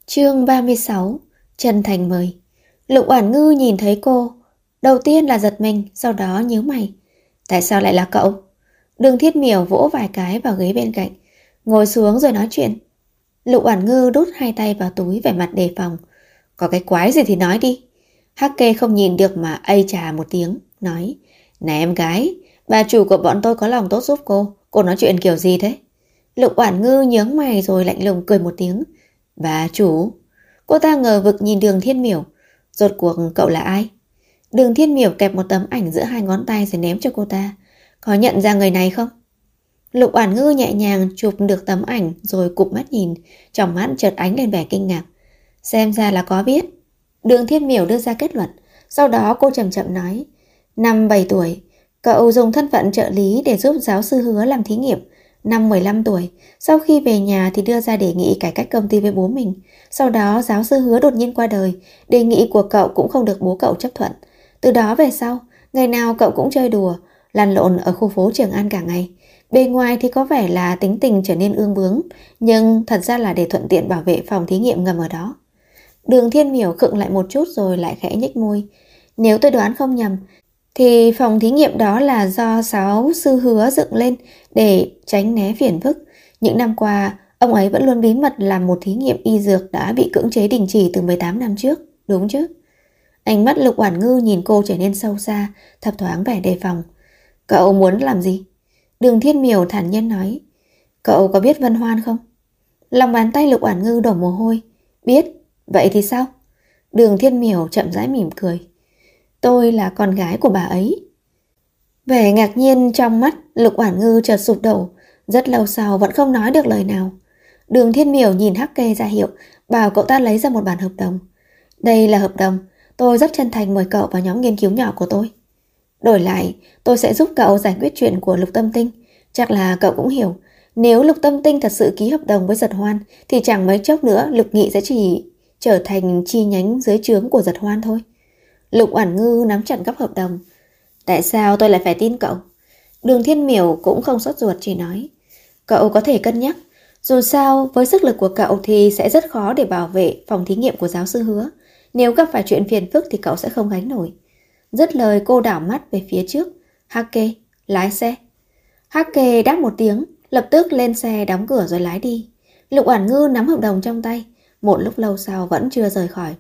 Chương 36. Chân thành mời. Lục Oản Ngư nhìn thấy cô, đầu tiên là giật mình, sau đó nhíu mày. Tại sao lại là cậu? Đường Thiết Miểu vỗ vài cái vào ghế bên cạnh, ngồi xuống rồi nói chuyện. Lục Oản Ngư đút hai tay vào túi, vẻ mặt đề phòng. Có cái quái gì thì nói đi. Hắc Kê không nhìn được mà ây chà một tiếng, nói: Này em gái, bà chủ của bọn tôi có lòng tốt giúp cô nói chuyện kiểu gì thế? Lục Oản Ngư nhướng mày rồi lạnh lùng cười một tiếng. Bà chủ? Cô ta ngờ vực nhìn Đường Thiên Miểu. Rốt cuộc cậu là ai? Đường Thiên Miểu kẹp một tấm ảnh giữa hai ngón tay rồi ném cho cô ta. Có nhận ra người này không? Lục Oản Ngư nhẹ nhàng chụp được tấm ảnh rồi cụp mắt nhìn, trong mắt chợt ánh lên vẻ kinh ngạc. Xem ra là có biết. Đường Thiên Miểu đưa ra kết luận. Sau đó cô chậm chậm nói: Năm 7 tuổi, cậu dùng thân phận trợ lý để giúp giáo sư Hứa làm thí nghiệm. Năm 15 tuổi, sau khi về nhà thì đưa ra đề nghị cải cách công ty với bố mình. Sau đó giáo sư Hứa đột nhiên qua đời, đề nghị của cậu cũng không được bố cậu chấp thuận. Từ đó về sau, ngày nào cậu cũng chơi đùa, lăn lộn ở khu phố Trường An cả ngày. Bề ngoài thì có vẻ là tính tình trở nên ương bướng, nhưng thật ra là để thuận tiện bảo vệ phòng thí nghiệm ngầm ở đó. Đường Thiên Miểu khựng lại một chút rồi lại khẽ nhếch môi. Nếu tôi đoán không nhầm, thì phòng thí nghiệm đó là do giáo sư Hứa dựng lên để tránh né phiền phức. Những năm qua, ông ấy vẫn luôn bí mật làm một thí nghiệm y dược đã bị cưỡng chế đình chỉ từ 18 năm trước, đúng chứ? Ánh mắt Lục Oản Ngư nhìn cô trở nên sâu xa, thấp thoáng vẻ đề phòng. Cậu muốn làm gì? Đường Thiên Miểu thản nhiên nói. Cậu có biết Vân Hoan không? Lòng bàn tay Lục Oản Ngư đổ mồ hôi. Biết, vậy thì sao? Đường Thiên Miểu chậm rãi mỉm cười. Tôi là con gái của bà ấy. Vẻ ngạc nhiên trong mắt Lục Oản Ngư chợt sụp đổ, rất lâu sau vẫn không nói được lời nào. Đường Thiên Miểu nhìn Hắc Kê ra hiệu, bảo cậu ta lấy ra một bản hợp đồng. Đây là hợp đồng, tôi rất chân thành mời cậu vào nhóm nghiên cứu nhỏ của tôi. Đổi lại, tôi sẽ giúp cậu giải quyết chuyện của Lục Tâm Tinh. Chắc là cậu cũng hiểu, nếu Lục Tâm Tinh thật sự ký hợp đồng với Giật Hoan thì chẳng mấy chốc nữa Lục Nghị sẽ chỉ trở thành chi nhánh dưới trướng của Giật Hoan thôi. Lục Oản Ngư nắm chặt góc hợp đồng. Tại sao tôi lại phải tin cậu? Đường Thiên Miểu cũng không sốt ruột, chỉ nói: Cậu có thể cân nhắc. Dù sao, với sức lực của cậu thì sẽ rất khó để bảo vệ phòng thí nghiệm của giáo sư Hứa. Nếu gặp phải chuyện phiền phức thì cậu sẽ không gánh nổi. Dứt lời cô đảo mắt về phía trước. Hắc Kê, lái xe. Hắc Kê đáp một tiếng, lập tức lên xe đóng cửa rồi lái đi. Lục Oản Ngư nắm hợp đồng trong tay, một lúc lâu sau vẫn chưa rời khỏi.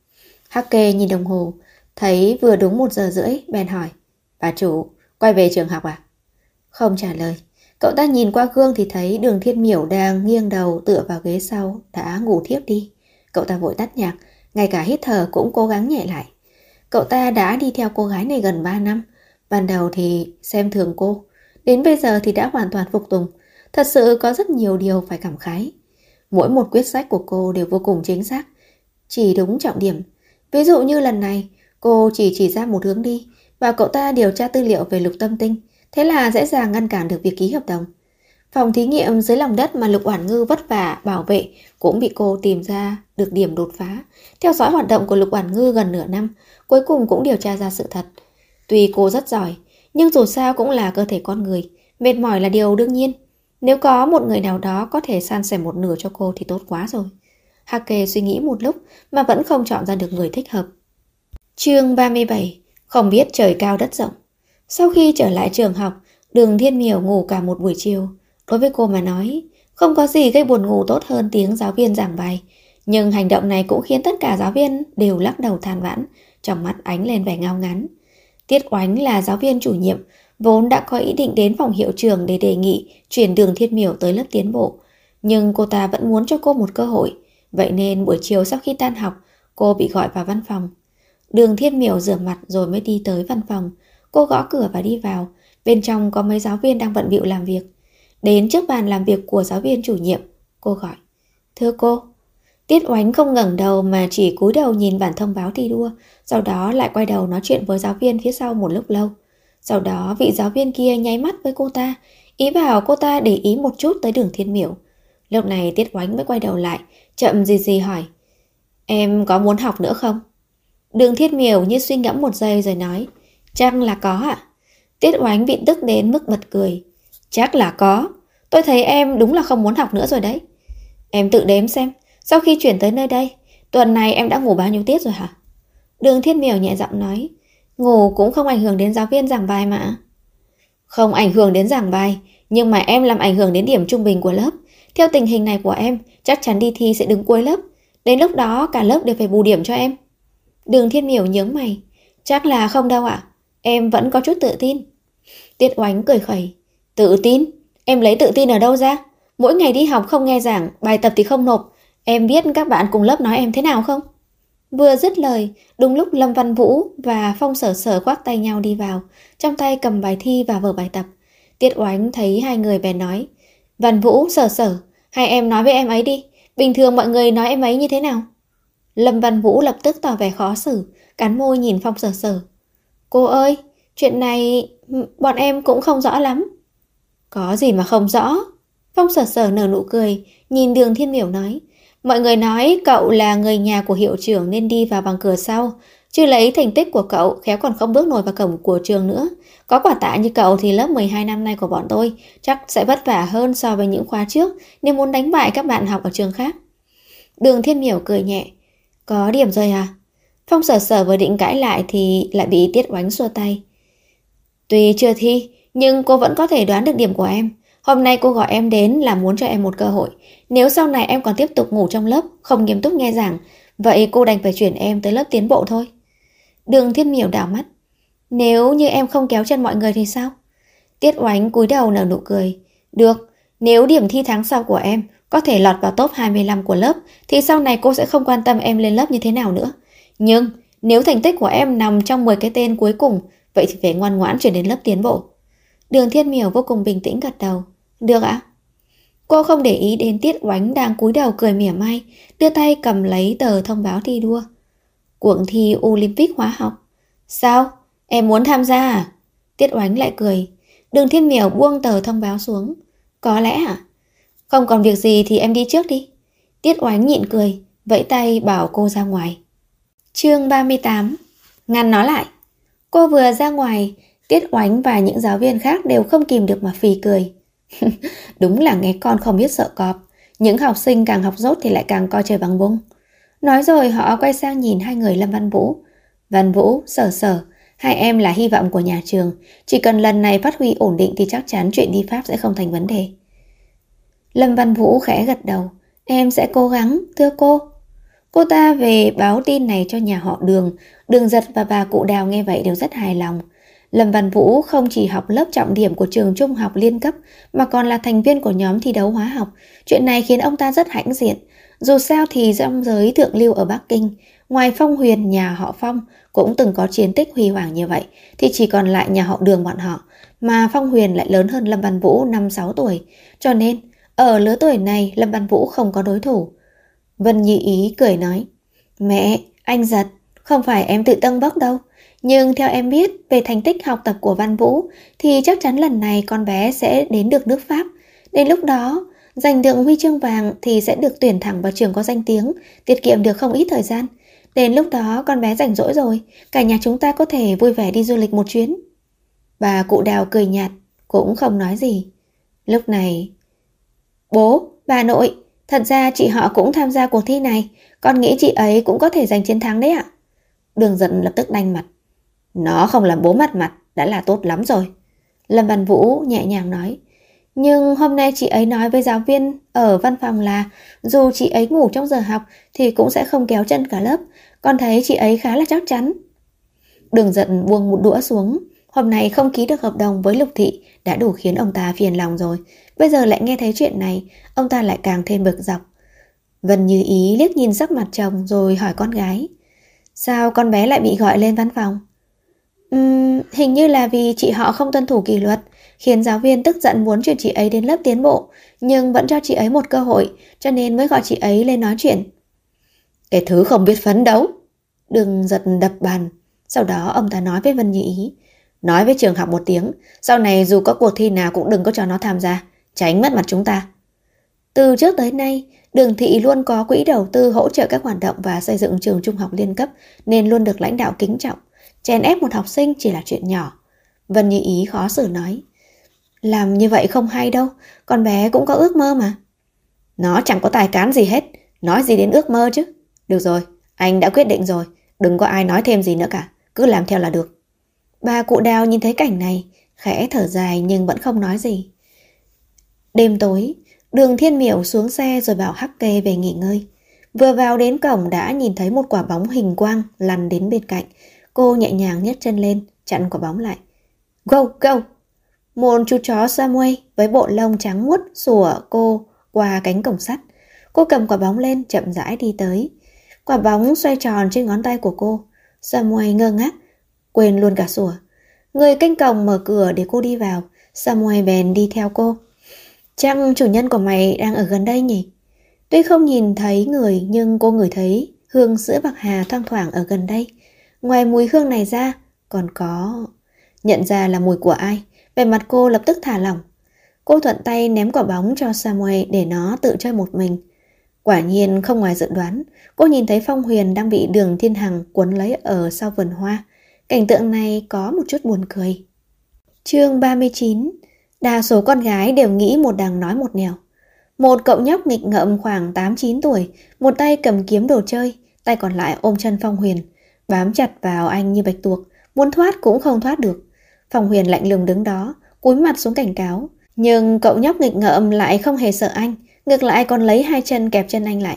Hắc Kê nhìn đồng hồ, thấy vừa đúng 1 giờ rưỡi, bèn hỏi: Bà chủ, quay về trường học à? Không trả lời. Cậu ta nhìn qua gương thì thấy Đường Thiên Miểu đang nghiêng đầu tựa vào ghế sau, đã ngủ thiếp đi. Cậu ta vội tắt nhạc, ngay cả hít thở cũng cố gắng nhẹ lại. Cậu ta đã đi theo cô gái này gần 3 năm. Ban đầu thì xem thường cô, đến bây giờ thì đã hoàn toàn phục tùng. Thật sự có rất nhiều điều phải cảm khái. Mỗi một quyết sách của cô đều vô cùng chính xác, chỉ đúng trọng điểm. Ví dụ như lần này, cô chỉ ra một hướng đi, và cậu ta điều tra tư liệu về Lục Tâm Tinh, thế là dễ dàng ngăn cản được việc ký hợp đồng. Phòng thí nghiệm dưới lòng đất mà Lục Oản Ngư vất vả bảo vệ cũng bị cô tìm ra được điểm đột phá. Theo dõi hoạt động của Lục Oản Ngư gần nửa năm, cuối cùng cũng điều tra ra sự thật. Tuy cô rất giỏi, nhưng dù sao cũng là cơ thể con người, mệt mỏi là điều đương nhiên. Nếu có một người nào đó có thể san sẻ một nửa cho cô thì tốt quá rồi. Hake suy nghĩ một lúc mà vẫn không chọn ra được người thích hợp. Chương 37. Không biết trời cao đất rộng. Sau khi trở lại trường học, Đường Thiên Miểu ngủ cả một buổi chiều. Đối với cô mà nói, không có gì gây buồn ngủ tốt hơn tiếng giáo viên giảng bài. Nhưng hành động này cũng khiến tất cả giáo viên đều lắc đầu than vãn, trong mắt ánh lên vẻ ngao ngán. Tiết Oánh là giáo viên chủ nhiệm, vốn đã có ý định đến phòng hiệu trưởng để đề nghị chuyển Đường Thiên Miểu tới lớp tiến bộ. Nhưng cô ta vẫn muốn cho cô một cơ hội. Vậy nên buổi chiều sau khi tan học, cô bị gọi vào văn phòng. Đường Thiên Miểu rửa mặt rồi mới đi tới văn phòng. Cô gõ cửa và đi vào. Bên trong có mấy giáo viên đang bận bịu làm việc. Đến trước bàn làm việc của giáo viên chủ nhiệm, cô gọi: Thưa cô. Tiết Oánh không ngẩng đầu mà chỉ cúi đầu nhìn bản thông báo thi đua, sau đó lại quay đầu nói chuyện với giáo viên phía sau một lúc lâu. Sau đó vị giáo viên kia nháy mắt với cô ta, ý bảo cô ta để ý một chút tới Đường Thiên Miểu. Lúc này Tiết Oánh mới quay đầu lại, chậm gì hỏi: Em có muốn học nữa không? Đường Thiên Miểu như suy ngẫm một giây rồi nói: Chắc là có ạ. Tiết Oánh bị tức đến mức bật cười. Chắc là có. Tôi thấy em đúng là không muốn học nữa rồi đấy. Em tự đếm xem, Sau khi chuyển tới nơi đây, tuần này em đã ngủ bao nhiêu tiết rồi hả? Đường Thiết Miểu nhẹ giọng nói. Ngủ cũng không ảnh hưởng đến giáo viên giảng bài mà. Không ảnh hưởng đến giảng bài, nhưng mà em làm ảnh hưởng đến điểm trung bình của lớp. Theo tình hình này của em, chắc chắn đi thi sẽ đứng cuối lớp. Đến lúc đó cả lớp đều phải bù điểm cho em. Đường Thiên Miểu nhướng mày. Chắc là không đâu ạ. Em vẫn có chút tự tin. Tiết Oánh cười khẩy. Tự tin? Em lấy tự tin ở đâu ra? Mỗi ngày đi học không nghe giảng, bài tập thì không nộp. Em biết các bạn cùng lớp nói em thế nào không? Vừa dứt lời, đúng lúc Lâm Văn Vũ và Phong Sở Sở khoác tay nhau đi vào, trong tay cầm bài thi và vở bài tập. Tiết Oánh thấy hai người bèn nói. Văn Vũ, Sở Sở, hai em nói với em ấy đi. Bình thường mọi người nói em ấy như thế nào? Lâm Văn Vũ lập tức tỏ vẻ khó xử, cắn môi nhìn Phong Sở Sở. Cô ơi, chuyện này bọn em cũng không rõ lắm. Có gì mà không rõ? Phong Sở Sở nở nụ cười, nhìn Đường Thiên Miểu nói. Mọi người nói cậu là người nhà của hiệu trưởng nên đi vào bằng cửa sau. Chứ lấy thành tích của cậu, khéo còn không bước nổi vào cổng của trường nữa. Có quả tạ như cậu thì lớp 12 năm nay của bọn tôi chắc sẽ vất vả hơn so với những khóa trước nếu muốn đánh bại các bạn học ở trường khác. Đường Thiên Miểu cười nhẹ. Có điểm rồi à? Phong Sở Sở vừa định cãi lại thì lại bị Tiết Oánh xua tay. Tuy chưa thi, nhưng cô vẫn có thể đoán được điểm của em. Hôm nay cô gọi em đến là muốn cho em một cơ hội. Nếu sau này em còn tiếp tục ngủ trong lớp, không nghiêm túc nghe giảng, vậy cô đành phải chuyển em tới lớp tiến bộ thôi. Đường Thiên Miểu đảo mắt. Nếu như em không kéo chân mọi người thì sao? Tiết Oánh cúi đầu nở nụ cười. Được, nếu điểm thi tháng sau của em có thể lọt vào top 25 của lớp thì sau này cô sẽ không quan tâm em lên lớp như thế nào nữa. Nhưng nếu thành tích của em nằm trong 10 cái tên cuối cùng, vậy thì phải ngoan ngoãn chuyển đến lớp tiến bộ. Đường Thiên Miểu vô cùng bình tĩnh gật đầu. Được ạ. Cô không để ý đến Tiết Oánh đang cúi đầu cười mỉa mai, đưa tay cầm lấy tờ thông báo thi đua. Cuộc thi Olympic hóa học. Sao? Em muốn tham gia à? Tiết Oánh lại cười. Đường Thiên Miểu buông tờ thông báo xuống. Có lẽ à? Không còn việc gì thì em đi trước đi. Tiết Oánh nhịn cười, vẫy tay bảo cô ra ngoài. Chương 38. Ngăn nó lại. Cô vừa ra ngoài, Tiết Oánh và những giáo viên khác đều không kìm được mà phì cười. Đúng là nghe con không biết sợ cọp. Những học sinh càng học dốt thì lại càng coi trời bằng vung. Nói rồi họ quay sang nhìn hai người Lâm Văn Vũ. Văn Vũ, Sở Sở, hai em là hy vọng của nhà trường. Chỉ cần lần này phát huy ổn định thì chắc chắn chuyện đi Pháp sẽ không thành vấn đề. Lâm Văn Vũ khẽ gật đầu. Em sẽ cố gắng, thưa cô. Cô ta về báo tin này cho nhà họ Đường. Đường Giật và bà cụ Đào nghe vậy đều rất hài lòng. Lâm Văn Vũ không chỉ học lớp trọng điểm của trường trung học liên cấp mà còn là thành viên của nhóm thi đấu hóa học. Chuyện này khiến ông ta rất hãnh diện. Dù sao thì trong giới thượng lưu ở Bắc Kinh, ngoài Phong Huyền nhà họ Phong cũng từng có chiến tích huy hoàng như vậy, thì chỉ còn lại nhà họ Đường bọn họ, mà Phong Huyền lại lớn hơn Lâm Văn Vũ 5-6 tuổi. Cho nên, ở lứa tuổi này Lâm Văn Vũ không có đối thủ. Vân Như Ý cười nói. Mẹ, anh Giật, không phải em tự tâng bốc đâu. Nhưng theo em biết về thành tích học tập của Văn Vũ thì chắc chắn lần này con bé sẽ đến được nước Pháp. Đến lúc đó, giành được huy chương vàng thì sẽ được tuyển thẳng vào trường có danh tiếng, tiết kiệm được không ít thời gian. Đến lúc đó con bé rảnh rỗi rồi, cả nhà chúng ta có thể vui vẻ đi du lịch một chuyến. Bà cụ Đào cười nhạt, cũng không nói gì. Lúc này, bố, bà nội, thật ra chị họ cũng tham gia cuộc thi này, con nghĩ chị ấy cũng có thể giành chiến thắng đấy ạ. Đường Giận lập tức đanh mặt. Nó không làm bố mất mặt đã là tốt lắm rồi. Lâm Văn Vũ nhẹ nhàng nói. Nhưng hôm nay chị ấy nói với giáo viên ở văn phòng là dù chị ấy ngủ trong giờ học thì cũng sẽ không kéo chân cả lớp. Con thấy chị ấy khá là chắc chắn. Đường Giận buông một đũa xuống. Hôm nay không ký được hợp đồng với Lục Thị đã đủ khiến ông ta phiền lòng rồi. Bây giờ lại nghe thấy chuyện này, ông ta lại càng thêm bực dọc. Vân Như Ý liếc nhìn sắc mặt chồng rồi hỏi con gái. Sao con bé lại bị gọi lên văn phòng? Hình như là vì chị họ không tuân thủ kỷ luật, khiến giáo viên tức giận muốn chuyển chị ấy đến lớp tiến bộ, nhưng vẫn cho chị ấy một cơ hội, cho nên mới gọi chị ấy lên nói chuyện. Cái thứ không biết phấn đấu. Đường Giật đập bàn. Sau đó ông ta nói với Vân Như Ý. Nói với trường học một tiếng, sau này dù có cuộc thi nào cũng đừng có cho nó tham gia, tránh mất mặt chúng ta. Từ trước tới nay, Đường Thị luôn có quỹ đầu tư hỗ trợ các hoạt động và xây dựng trường trung học liên cấp nên luôn được lãnh đạo kính trọng. Chèn ép một học sinh chỉ là chuyện nhỏ. Vân Như Ý khó xử nói. Làm như vậy không hay đâu, con bé cũng có ước mơ mà. Nó chẳng có tài cán gì hết, Nói gì đến ước mơ chứ? Được rồi, anh đã quyết định rồi, đừng có ai nói thêm gì nữa cả, cứ làm theo là được. Bà cụ Đào nhìn thấy cảnh này, khẽ thở dài nhưng vẫn không nói gì. Đêm tối, Đường Thiên Miểu xuống xe rồi bảo Hắc Kê về nghỉ ngơi. Vừa vào đến cổng đã nhìn thấy một quả bóng hình quang lăn đến bên cạnh. Cô nhẹ nhàng nhấc chân lên, chặn quả bóng lại. Go, go! Một chú chó Samuel với bộ lông trắng muốt sủa cô qua cánh cổng sắt. Cô cầm quả bóng lên chậm rãi đi tới. Quả bóng xoay tròn trên ngón tay của cô. Samuel ngơ ngác, quên luôn cả sủa. Người canh cổng mở cửa để cô đi vào. Samuel bèn đi theo cô. Chắc chủ nhân của mày đang ở gần đây nhỉ? Tuy không nhìn thấy người nhưng cô ngửi thấy hương sữa bạc hà thoang thoảng ở gần đây. Ngoài mùi hương này ra, còn có... Nhận ra là mùi của ai, vẻ mặt cô lập tức thả lỏng. Cô thuận tay ném quả bóng cho Samuel để nó tự chơi một mình. Quả nhiên không ngoài dự đoán, cô nhìn thấy Phong Huyền đang bị Đường Thiên Hằng cuốn lấy ở sau vườn hoa. Cảnh tượng này có một chút buồn cười. Chương 39. Đa số con gái đều nghĩ một đằng nói một nẻo. Một cậu nhóc nghịch ngợm khoảng 8-9 tuổi, một tay cầm kiếm đồ chơi, tay còn lại ôm chân Phong Huyền, bám chặt vào anh như bạch tuộc, muốn thoát cũng không thoát được. Phong Huyền lạnh lùng đứng đó, cúi mặt xuống cảnh cáo, nhưng cậu nhóc nghịch ngợm lại không hề sợ anh, ngược lại còn lấy hai chân kẹp chân anh lại.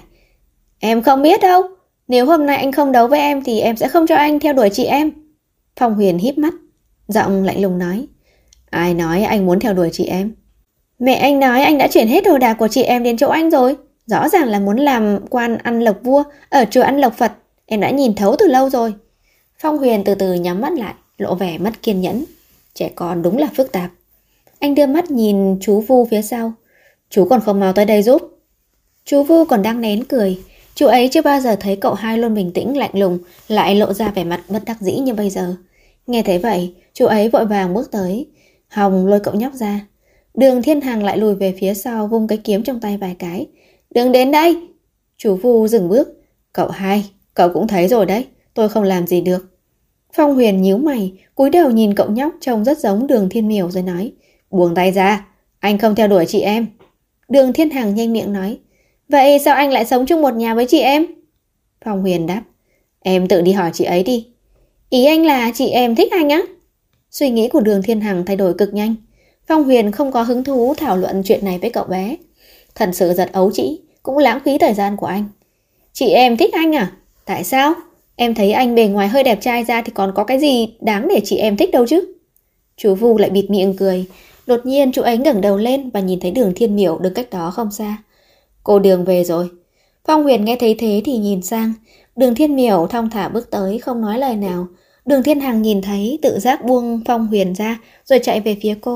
Em không biết đâu, nếu hôm nay anh không đấu với em thì em sẽ không cho anh theo đuổi chị em. Phong Huyền híp mắt, giọng lạnh lùng nói. Ai nói anh muốn theo đuổi chị em? Mẹ anh nói anh đã chuyển hết đồ đạc của chị em đến chỗ anh rồi. Rõ ràng là muốn làm quan ăn lộc vua ở chùa ăn lộc Phật. Em đã nhìn thấu từ lâu rồi. Phong Huyền từ từ nhắm mắt lại, lộ vẻ mất kiên nhẫn. Trẻ con đúng là phức tạp. Anh đưa mắt nhìn chú Vu phía sau. Chú còn không mau tới đây giúp. Chú Vu còn đang nén cười. Chú ấy chưa bao giờ thấy cậu hai luôn bình tĩnh lạnh lùng, lại lộ ra vẻ mặt bất đắc dĩ như bây giờ. Nghe thấy vậy, chú ấy vội vàng bước tới, hòng lôi cậu nhóc ra. Đường Thiên Hằng lại lùi về phía sau, vung cái kiếm trong tay vài cái. Đừng đến đây! Chú Vu dừng bước. Cậu hai, cậu cũng thấy rồi đấy, tôi không làm gì được. Phong Huyền nhíu mày, cúi đầu nhìn cậu nhóc trông rất giống Đường Thiên Miểu rồi nói. Buông tay ra, anh không theo đuổi chị em. Đường Thiên Hằng nhanh miệng nói. Vậy sao anh lại sống chung một nhà với chị em? Phong Huyền đáp. Em tự đi hỏi chị ấy đi. Ý anh là chị em thích anh á? Suy nghĩ của Đường Thiên Hằng thay đổi cực nhanh. Phong Huyền không có hứng thú thảo luận chuyện này với cậu bé. Thật sự giật ấu trĩ, cũng lãng phí thời gian của anh. Chị em thích anh à? Tại sao? Em thấy anh bề ngoài hơi đẹp trai ra thì còn có cái gì đáng để chị em thích đâu chứ? Chú Vu lại bịt miệng cười. Đột nhiên chú ấy ngẩng đầu lên và nhìn thấy Đường Thiên Miểu đứng cách đó không xa. Cô Đường về rồi. Phong Huyền nghe thấy thế thì nhìn sang. Đường Thiên Miểu thong thả bước tới, không nói lời nào. Đường Thiên Hằng nhìn thấy tự giác buông Phong Huyền ra rồi chạy về phía cô.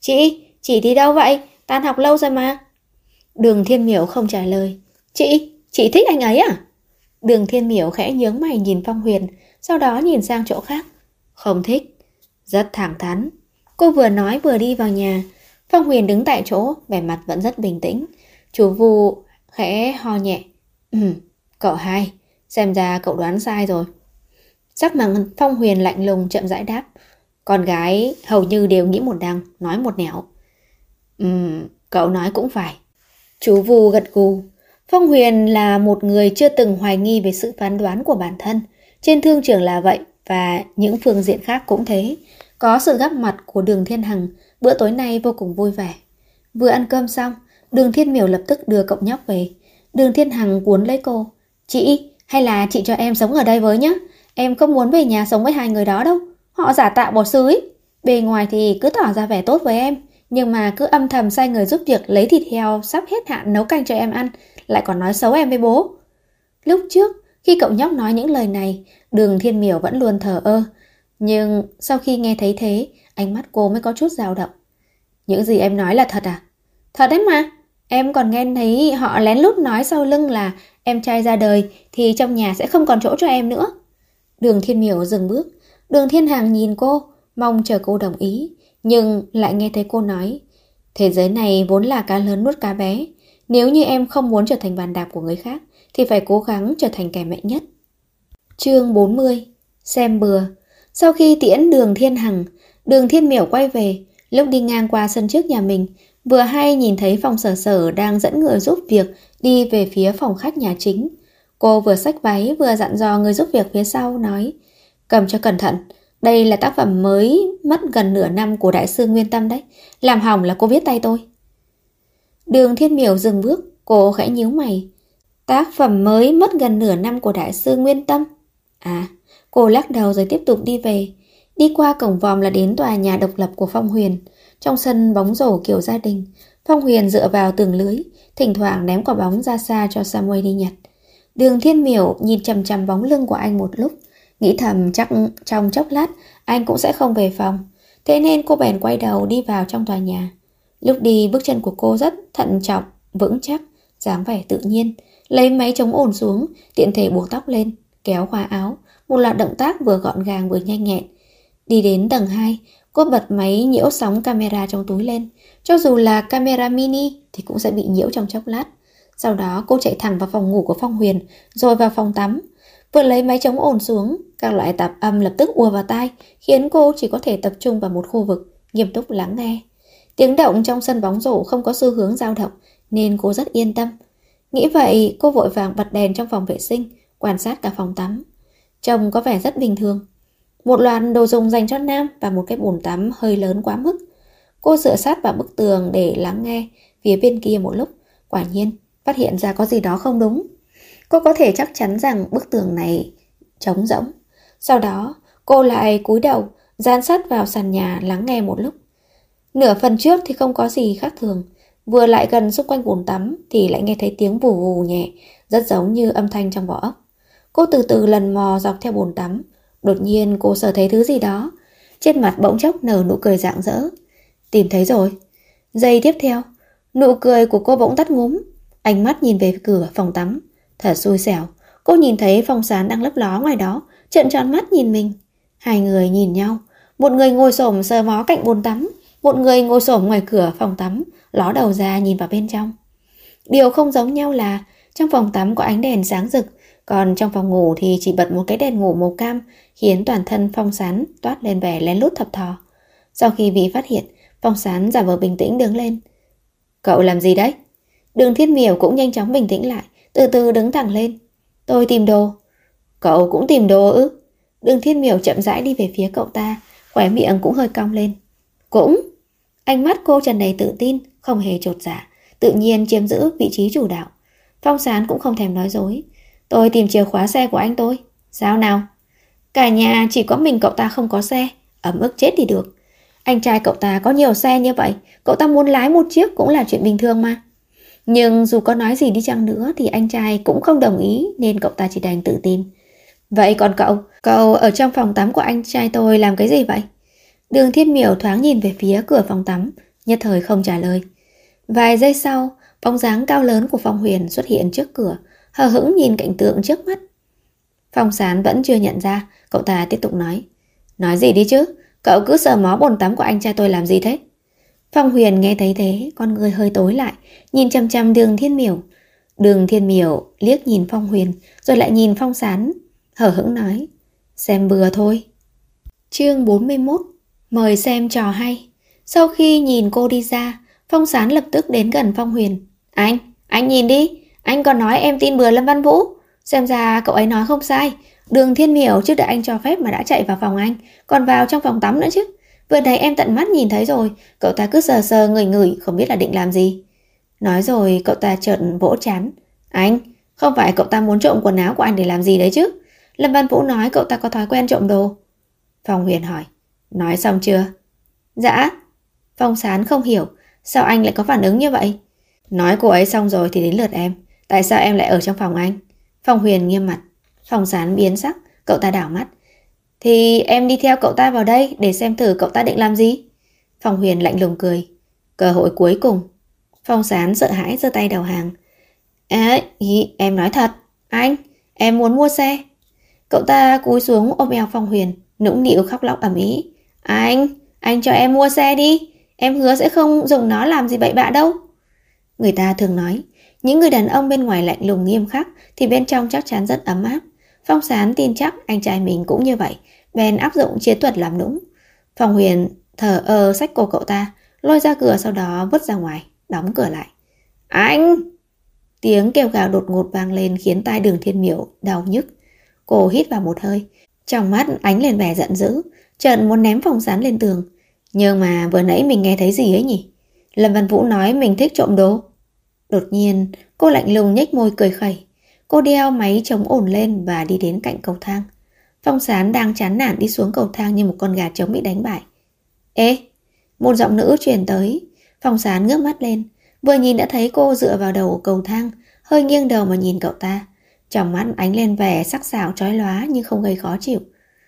Chị đi đâu vậy? Tan học lâu rồi mà. Đường Thiên Miểu không trả lời. Chị thích anh ấy à? Đường Thiên Miểu khẽ nhướng mày nhìn Phong Huyền, sau đó nhìn sang chỗ khác. Không thích. Rất thẳng thắn. Cô vừa nói vừa đi vào nhà. Phong Huyền đứng tại chỗ, vẻ mặt vẫn rất bình tĩnh. Chú Vu khẽ ho nhẹ. Cậu hai, xem ra cậu đoán sai rồi. Sắc mặt Phong Huyền lạnh lùng chậm rãi đáp. Con gái hầu như đều nghĩ một đằng, nói một nẻo. Cậu nói cũng phải. Chú Vu gật gù. Phong Huyền là một người chưa từng hoài nghi về sự phán đoán của bản thân. Trên thương trường là vậy và những phương diện khác cũng thế. Có sự gặp mặt của Đường Thiên Hằng, bữa tối nay vô cùng vui vẻ. Vừa ăn cơm xong, Đường Thiên Miểu lập tức đưa cậu nhóc về. Đường Thiên Hằng cuốn lấy cô. Chị, hay là chị cho em sống ở đây với nhé. Em không muốn về nhà sống với hai người đó đâu. Họ giả tạo bỏ xứ ấy. Bề ngoài thì cứ tỏ ra vẻ tốt với em, nhưng mà cứ âm thầm sai người giúp việc lấy thịt heo sắp hết hạn nấu canh cho em ăn, lại còn nói xấu em với bố. Lúc trước, khi cậu nhóc nói những lời này, Đường Thiên Miểu vẫn luôn thờ ơ. Nhưng sau khi nghe thấy thế, ánh mắt cô mới có chút dao động. Những gì em nói là thật à? Thật đấy mà. Em còn nghe thấy họ lén lút nói sau lưng là em trai ra đời thì trong nhà sẽ không còn chỗ cho em nữa. Đường Thiên Miểu dừng bước. Đường Thiên Hằng nhìn cô, mong chờ cô đồng ý, nhưng lại nghe thấy cô nói. Thế giới này vốn là cá lớn nuốt cá bé. Nếu như em không muốn trở thành bàn đạp của người khác thì phải cố gắng trở thành kẻ mạnh nhất. Chương 40. Xem bừa. Sau khi tiễn Đường Thiên Hằng, Đường Thiên Miểu quay về. Lúc đi ngang qua sân trước nhà mình, Vừa hay nhìn thấy Phong Sở Sở đang dẫn người giúp việc đi về phía phòng khách nhà chính. Cô vừa xách váy vừa dặn dò người giúp việc phía sau nói: cầm cho cẩn thận, đây là tác phẩm mới mất gần nửa năm của đại sư Nguyên Tâm đấy, làm hỏng là cô viết tay tôi. Đường Thiên Miểu dừng bước, cô khẽ nhíu mày. Tác phẩm mới mất gần nửa năm của đại sư Nguyên Tâm? À, cô lắc đầu rồi tiếp tục đi về. Đi qua cổng vòm là đến tòa nhà độc lập của Phong Huyền. Trong sân bóng rổ kiểu gia đình, Phong Huyền dựa vào tường lưới, thỉnh thoảng ném quả bóng ra xa cho Samuel đi nhặt. Đường Thiên Miểu nhìn chằm chằm bóng lưng của anh một lúc, nghĩ thầm chắc trong chốc lát anh cũng sẽ không về phòng. Thế nên cô bèn quay đầu đi vào trong tòa nhà. Lúc đi bước chân của cô rất thận trọng, vững chắc, dáng vẻ tự nhiên. Lấy máy chống ồn xuống, tiện thể buộc tóc lên, kéo khóa áo, một loạt động tác vừa gọn gàng vừa nhanh nhẹn. Đi đến tầng 2, cô bật máy nhiễu sóng camera trong túi lên. Cho dù là camera mini thì cũng sẽ bị nhiễu trong chốc lát. Sau đó cô chạy thẳng vào phòng ngủ của Phong Huyền, rồi vào phòng tắm. Vừa lấy máy chống ồn xuống, các loại tạp âm lập tức ùa vào tai, khiến cô chỉ có thể tập trung vào một khu vực, nghiêm túc lắng nghe. Tiếng động trong sân bóng rổ không có xu hướng dao động, nên cô rất yên tâm. Nghĩ vậy, cô vội vàng bật đèn trong phòng vệ sinh, quan sát cả phòng tắm. Trông có vẻ rất bình thường. Một loạt đồ dùng dành cho nam và một cái bồn tắm hơi lớn quá mức. Cô dựa sát vào bức tường để lắng nghe phía bên kia một lúc. Quả nhiên, phát hiện ra có gì đó không đúng. Cô có thể chắc chắn rằng bức tường này trống rỗng. Sau đó, cô lại cúi đầu, dán sát vào sàn nhà lắng nghe một lúc. Nửa phần trước thì không có gì khác thường. Vừa lại gần xung quanh bồn tắm thì lại nghe thấy tiếng vù vù nhẹ, rất giống như âm thanh trong vỏ ốc. Cô từ từ lần mò dọc theo bồn tắm. Đột nhiên cô sờ thấy thứ gì đó. Trên mặt bỗng chốc nở nụ cười rạng rỡ. Tìm thấy rồi. Giây tiếp theo, nụ cười của cô bỗng tắt ngúm. Ánh mắt nhìn về cửa phòng tắm. Thật xui xẻo, cô nhìn thấy Phong Sán đang lấp ló ngoài đó, trợn tròn mắt nhìn mình. Hai người nhìn nhau. Một người ngồi xổm sờ mó cạnh bồn tắm, một người ngồi xổm ngoài cửa phòng tắm, ló đầu ra nhìn vào bên trong. Điều không giống nhau là trong phòng tắm có ánh đèn sáng rực, còn trong phòng ngủ thì chỉ bật một cái đèn ngủ màu cam, khiến toàn thân Phong Sán toát lên vẻ lén lút thập thò. Sau khi bị phát hiện, Phong Sán giả vờ bình tĩnh đứng lên. Cậu làm gì đấy? Đường Thiết Miểu cũng nhanh chóng bình tĩnh lại, từ từ đứng thẳng lên. Tôi tìm đồ. Cậu cũng tìm đồ ư? Đường Thiết Miểu chậm rãi đi về phía cậu ta, khóe miệng cũng hơi cong lên. Cũng. Ánh mắt cô tràn đầy tự tin, không hề chột dạ, tự nhiên chiếm giữ vị trí chủ đạo. Phong Sán cũng không thèm nói dối. Tôi tìm chìa khóa xe của anh tôi. Sao nào? Cả nhà chỉ có mình cậu ta không có xe, ấm ức chết thì được. Anh trai cậu ta có nhiều xe như vậy, cậu ta muốn lái một chiếc cũng là chuyện bình thường mà. Nhưng dù có nói gì đi chăng nữa thì anh trai cũng không đồng ý, nên cậu ta chỉ đành tự tin. Vậy còn cậu ở trong phòng tắm của anh trai tôi làm cái gì vậy? Đường Thiết Miểu thoáng nhìn về phía cửa phòng tắm, nhất thời không trả lời. Vài giây sau, bóng dáng cao lớn của Phong Huyền xuất hiện trước cửa, hờ hững nhìn cảnh tượng trước mắt. Phong Sán vẫn chưa nhận ra, cậu ta tiếp tục nói. Nói gì đi chứ, cậu cứ sờ mó bồn tắm của anh trai tôi làm gì thế? Phong Huyền nghe thấy thế, con người hơi tối lại, nhìn chằm chằm Đường Thiên Miểu. Đường Thiên Miểu liếc nhìn Phong Huyền, rồi lại nhìn Phong Sán, hờ hững nói. Xem bừa thôi. Chương 41. Mời xem trò hay. Sau khi nhìn cô đi ra, Phong Sán lập tức đến gần Phong Huyền. Anh nhìn đi, anh còn nói em tin bừa Lâm Văn Vũ. Xem ra cậu ấy nói không sai. Đường Thiên Miểu trước đợi anh cho phép mà đã chạy vào phòng anh, còn vào trong phòng tắm nữa chứ. Vừa nãy em tận mắt nhìn thấy rồi, cậu ta cứ sờ sờ ngửi ngửi, không biết là định làm gì. Nói rồi cậu ta chợt vỗ trán. Anh, không phải cậu ta muốn trộm quần áo của anh để làm gì đấy chứ? Lâm Văn Vũ nói cậu ta có thói quen trộm đồ. Phong Huyền hỏi. Nói xong chưa? Dạ. Phong Sán không hiểu, sao anh lại có phản ứng như vậy? Nói cô ấy xong rồi thì đến lượt em. Tại sao em lại ở trong phòng anh? Phong Huyền nghiêm mặt. Phong Sán biến sắc, cậu ta đảo mắt. Thì em đi theo cậu ta vào đây để xem thử cậu ta định làm gì. Phong Huyền lạnh lùng cười. Cơ hội cuối cùng. Phong Sán sợ hãi giơ tay đầu hàng. Em nói thật. Anh, em muốn mua xe. Cậu ta cúi xuống ôm eo Phong Huyền, nũng nịu khóc lóc ầm ĩ. Anh cho em mua xe đi. Em hứa sẽ không dùng nó làm gì bậy bạ đâu. Người ta thường nói, những người đàn ông bên ngoài lạnh lùng nghiêm khắc thì bên trong chắc chắn rất ấm áp. Phong Sán tin chắc anh trai mình cũng như vậy, bèn áp dụng chiến thuật làm nũng. Phong Huyền thở xách cổ cậu ta, lôi ra cửa sau đó vứt ra ngoài, đóng cửa lại. Anh! Tiếng kêu gào đột ngột vang lên khiến tai Đường Thiên Miểu đau nhức. Cô hít vào một hơi, trong mắt ánh lên vẻ giận dữ, chợt muốn ném Phong Sán lên tường. Nhưng mà vừa nãy mình nghe thấy gì ấy nhỉ? Lâm Văn Vũ nói mình thích trộm đồ. Đột nhiên, cô lạnh lùng nhếch môi cười khẩy. Cô đeo máy chống ổn lên và đi đến cạnh cầu thang. Phong Sán đang chán nản đi xuống cầu thang như một con gà trống bị đánh bại. Ê! Một giọng nữ truyền tới. Phong Sán ngước mắt lên, vừa nhìn đã thấy cô dựa vào đầu cầu thang, hơi nghiêng đầu mà nhìn cậu ta. Trong mắt ánh lên vẻ sắc sảo chói lóa nhưng không gây khó chịu.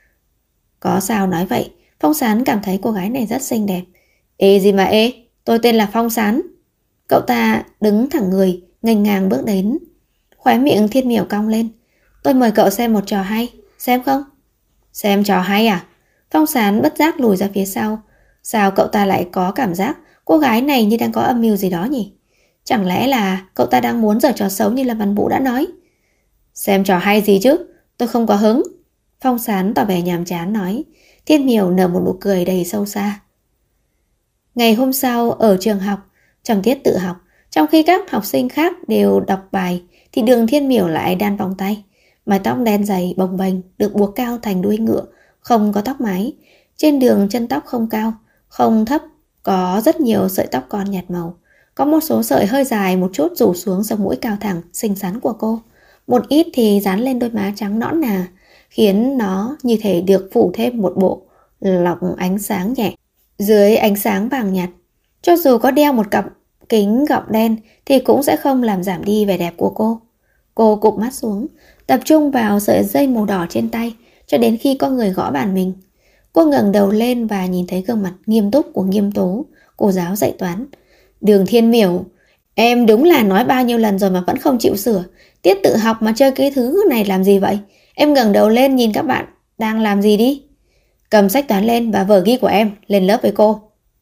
Có sao nói vậy? Phong Sán cảm thấy cô gái này rất xinh đẹp. Ê gì mà ê, tôi tên là Phong Sán. Cậu ta đứng thẳng người, nghênh ngang bước đến. Khóe miệng Thiên Miểu cong lên. Tôi mời cậu xem một trò hay, xem không? Xem trò hay à? Phong Sán bất giác lùi ra phía sau. Sao cậu ta lại có cảm giác cô gái này như đang có âm mưu gì đó nhỉ? Chẳng lẽ là cậu ta đang muốn giở trò xấu như Lâm Văn Vũ đã nói? Xem trò hay gì chứ? Tôi không có hứng. Phong Sán tỏ vẻ nhàm chán nói. Thiên Miểu nở một nụ cười đầy sâu xa. Ngày hôm sau ở trường học, trong tiết tự học, trong khi các học sinh khác đều đọc bài thì Đường Thiên Miểu lại đan vòng tay. Mái tóc đen dày bồng bềnh được buộc cao thành đuôi ngựa, không có tóc mái. Trên đường chân tóc không cao, không thấp, có rất nhiều sợi tóc con nhạt màu. Có một số sợi hơi dài một chút rủ xuống sống mũi cao thẳng, xinh xắn của cô. Một ít thì dán lên đôi má trắng nõn nà, khiến nó như thể được phủ thêm một bộ lọc ánh sáng nhẹ dưới ánh sáng vàng nhạt. Cho dù có đeo một cặp kính gọng đen thì cũng sẽ không làm giảm đi vẻ đẹp của cô. Cô cụp mắt xuống, tập trung vào sợi dây màu đỏ trên tay cho đến khi có người gõ bàn mình. Cô ngẩng đầu lên và nhìn thấy gương mặt nghiêm túc của Nghiêm Tố, cô giáo dạy toán. Đường Thiên Miểu, em đúng là nói bao nhiêu lần rồi mà vẫn không chịu sửa. Tiết tự học mà chơi cái thứ này làm gì vậy? Em ngẩng đầu lên nhìn các bạn đang làm gì đi. Cầm sách toán lên và vở ghi của em lên lớp với cô.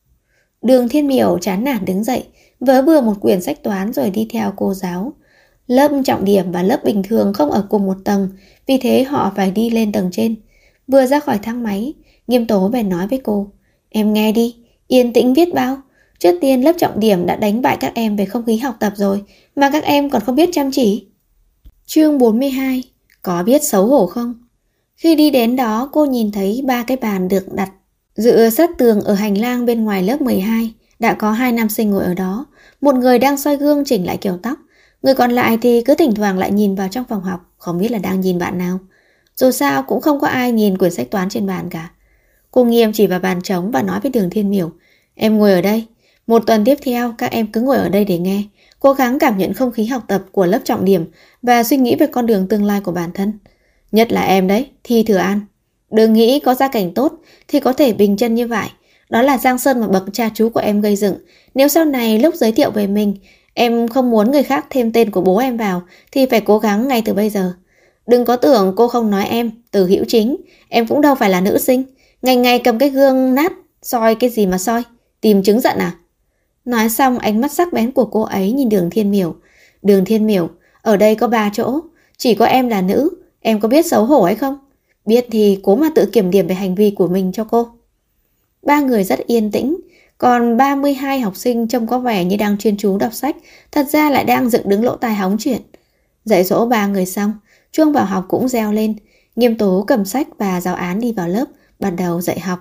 Đường Thiên Miểu chán nản đứng dậy, vớ bừa một quyển sách toán rồi đi theo cô giáo. Lớp trọng điểm và lớp bình thường không ở cùng một tầng, vì thế họ phải đi lên tầng trên. Vừa ra khỏi thang máy, Nghiêm Tố bèn nói với cô. Em nghe đi, yên tĩnh biết bao. Trước tiên lớp trọng điểm đã đánh bại các em về không khí học tập rồi, mà các em còn không biết chăm chỉ. Chương 42. Có biết xấu hổ không? Khi đi đến đó, cô nhìn thấy 3 cái bàn được đặt dựa sát tường ở hành lang bên ngoài lớp 12. Đã có 2 nam sinh ngồi ở đó. Một người đang soi gương chỉnh lại kiểu tóc, người còn lại thì cứ thỉnh thoảng lại nhìn vào trong phòng học, không biết là đang nhìn bạn nào. Dù sao cũng không có ai nhìn quyển sách toán trên bàn cả. Cô Nghiêm chỉ vào bàn trống và nói với Đường Thiên Miểu. Em ngồi ở đây. Một tuần tiếp theo các em cứ ngồi ở đây để nghe, cố gắng cảm nhận không khí học tập của lớp trọng điểm và suy nghĩ về con đường tương lai của bản thân. Nhất là em đấy, Thi Thừa An. Đừng nghĩ có gia cảnh tốt thì có thể bình chân như vậy. Đó là giang sơn mà bậc cha chú của em gây dựng. Nếu sau này lúc giới thiệu về mình em không muốn người khác thêm tên của bố em vào thì phải cố gắng ngay từ bây giờ. Đừng có tưởng cô không nói em, Từ Hữu Chính. Em cũng đâu phải là nữ sinh, ngày ngày cầm cái gương nát soi cái gì mà soi, tìm chứng giận à? Nói xong ánh mắt sắc bén của cô ấy nhìn Đường Thiên Miểu. Đường Thiên Miểu, ở đây có 3 chỗ, chỉ có em là nữ, em có biết xấu hổ hay không? Biết thì cố mà tự kiểm điểm về hành vi của mình cho cô. 3 người rất yên tĩnh, còn 32 học sinh trông có vẻ như đang chuyên chú đọc sách, thật ra lại đang dựng đứng lỗ tai hóng chuyện. Dạy dỗ 3 người xong, chuông vào học cũng reo lên. Nghiêm Tố cầm sách và giáo án đi vào lớp, bắt đầu dạy học.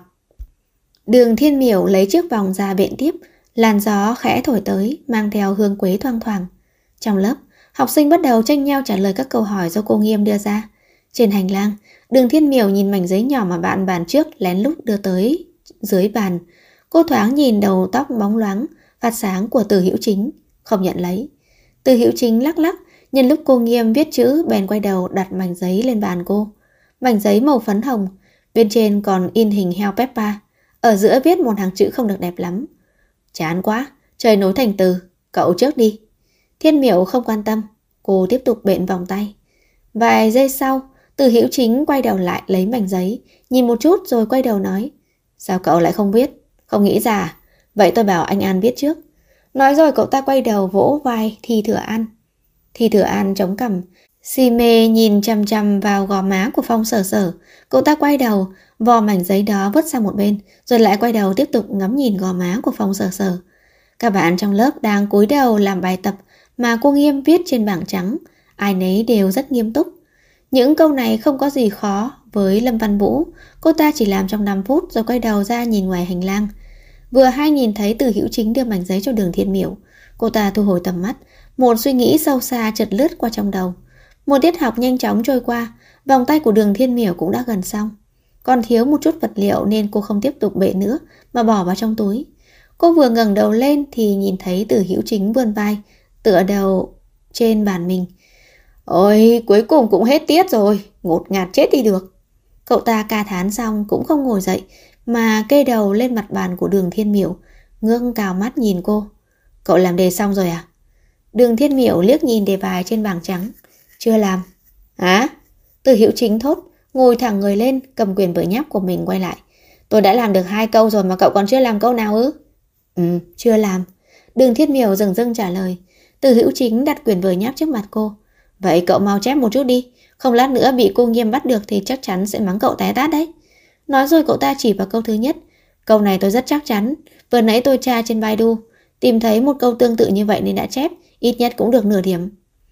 Đường Thiên Miểu lấy chiếc vòng ra bện tiếp, làn gió khẽ thổi tới, mang theo hương quế thoang thoảng. Trong lớp, học sinh bắt đầu tranh nhau trả lời các câu hỏi do cô Nghiêm đưa ra. Trên hành lang, Đường Thiên Miểu nhìn mảnh giấy nhỏ mà bạn bàn trước lén lút đưa tới dưới bàn. Cô thoáng nhìn đầu tóc bóng loáng, phát sáng của Từ Hữu Chính, không nhận lấy. Từ Hữu Chính lắc lắc, nhân lúc cô Nghiêm viết chữ bèn quay đầu đặt mảnh giấy lên bàn cô. Mảnh giấy màu phấn hồng, bên trên còn in hình heo Peppa, ở giữa viết một hàng chữ không được đẹp lắm. Chán quá, trời nối thành từ, cậu trước đi. Thiên Miểu không quan tâm, cô tiếp tục bện vòng tay. Vài giây sau, Từ Hữu Chính quay đầu lại lấy mảnh giấy, nhìn một chút rồi quay đầu nói. Sao cậu lại không biết? Không nghĩ ra à? Vậy tôi bảo anh An viết trước. Nói rồi cậu ta quay đầu vỗ vai Thi Thừa An. Thi Thừa An chống cằm, Si mê nhìn chằm chằm vào gò má của Phong Sở Sở. Cậu ta quay đầu, vò mảnh giấy đó vứt sang một bên, rồi lại quay đầu tiếp tục ngắm nhìn gò má của Phong Sở Sở. Các bạn trong lớp đang cúi đầu làm bài tập mà cô Nghiêm viết trên bảng trắng. Ai nấy đều rất nghiêm túc. Những câu này không có gì khó với Lâm Văn Vũ. Cô ta chỉ làm trong 5 phút rồi quay đầu ra nhìn ngoài hành lang. Vừa hay nhìn thấy Từ Hữu Chính đưa mảnh giấy cho Đường Thiên Miểu. Cô ta thu hồi tầm mắt. Một suy nghĩ sâu xa chợt lướt qua trong đầu. Một tiết học nhanh chóng trôi qua. Vòng tay của Đường Thiên Miểu cũng đã gần xong. Còn thiếu một chút vật liệu nên cô không tiếp tục bệ nữa mà bỏ vào trong túi. Cô vừa ngẩng đầu lên thì nhìn thấy Từ Hữu Chính vươn vai, tựa đầu trên bàn mình. Ôi, cuối cùng cũng hết tiết rồi, ngột ngạt chết đi được. Cậu ta ca thán xong cũng không ngồi dậy mà kê đầu lên mặt bàn của Đường Thiên Miểu, ngước cào mắt nhìn cô. Cậu làm đề xong rồi à? Đường Thiên Miểu liếc nhìn đề bài trên bảng trắng. Chưa làm. Hả? Từ Hữu Chính thốt, ngồi thẳng người lên, cầm quyển vở nháp của mình quay lại. Tôi đã làm được 2 câu rồi mà cậu còn chưa làm câu nào ư? Chưa làm. Đường Thiên Miểu dừng dưng trả lời. Từ Hữu Chính đặt quyển vở nháp trước mặt cô. Vậy cậu mau chép một chút đi, không lát nữa bị cô Nghiêm bắt được thì chắc chắn sẽ mắng cậu té tát đấy. Nói rồi cậu ta chỉ vào câu thứ nhất. Câu này tôi rất chắc chắn, vừa nãy tôi tra trên Baidu, tìm thấy một câu tương tự như vậy nên đã chép, ít nhất cũng được nửa điểm.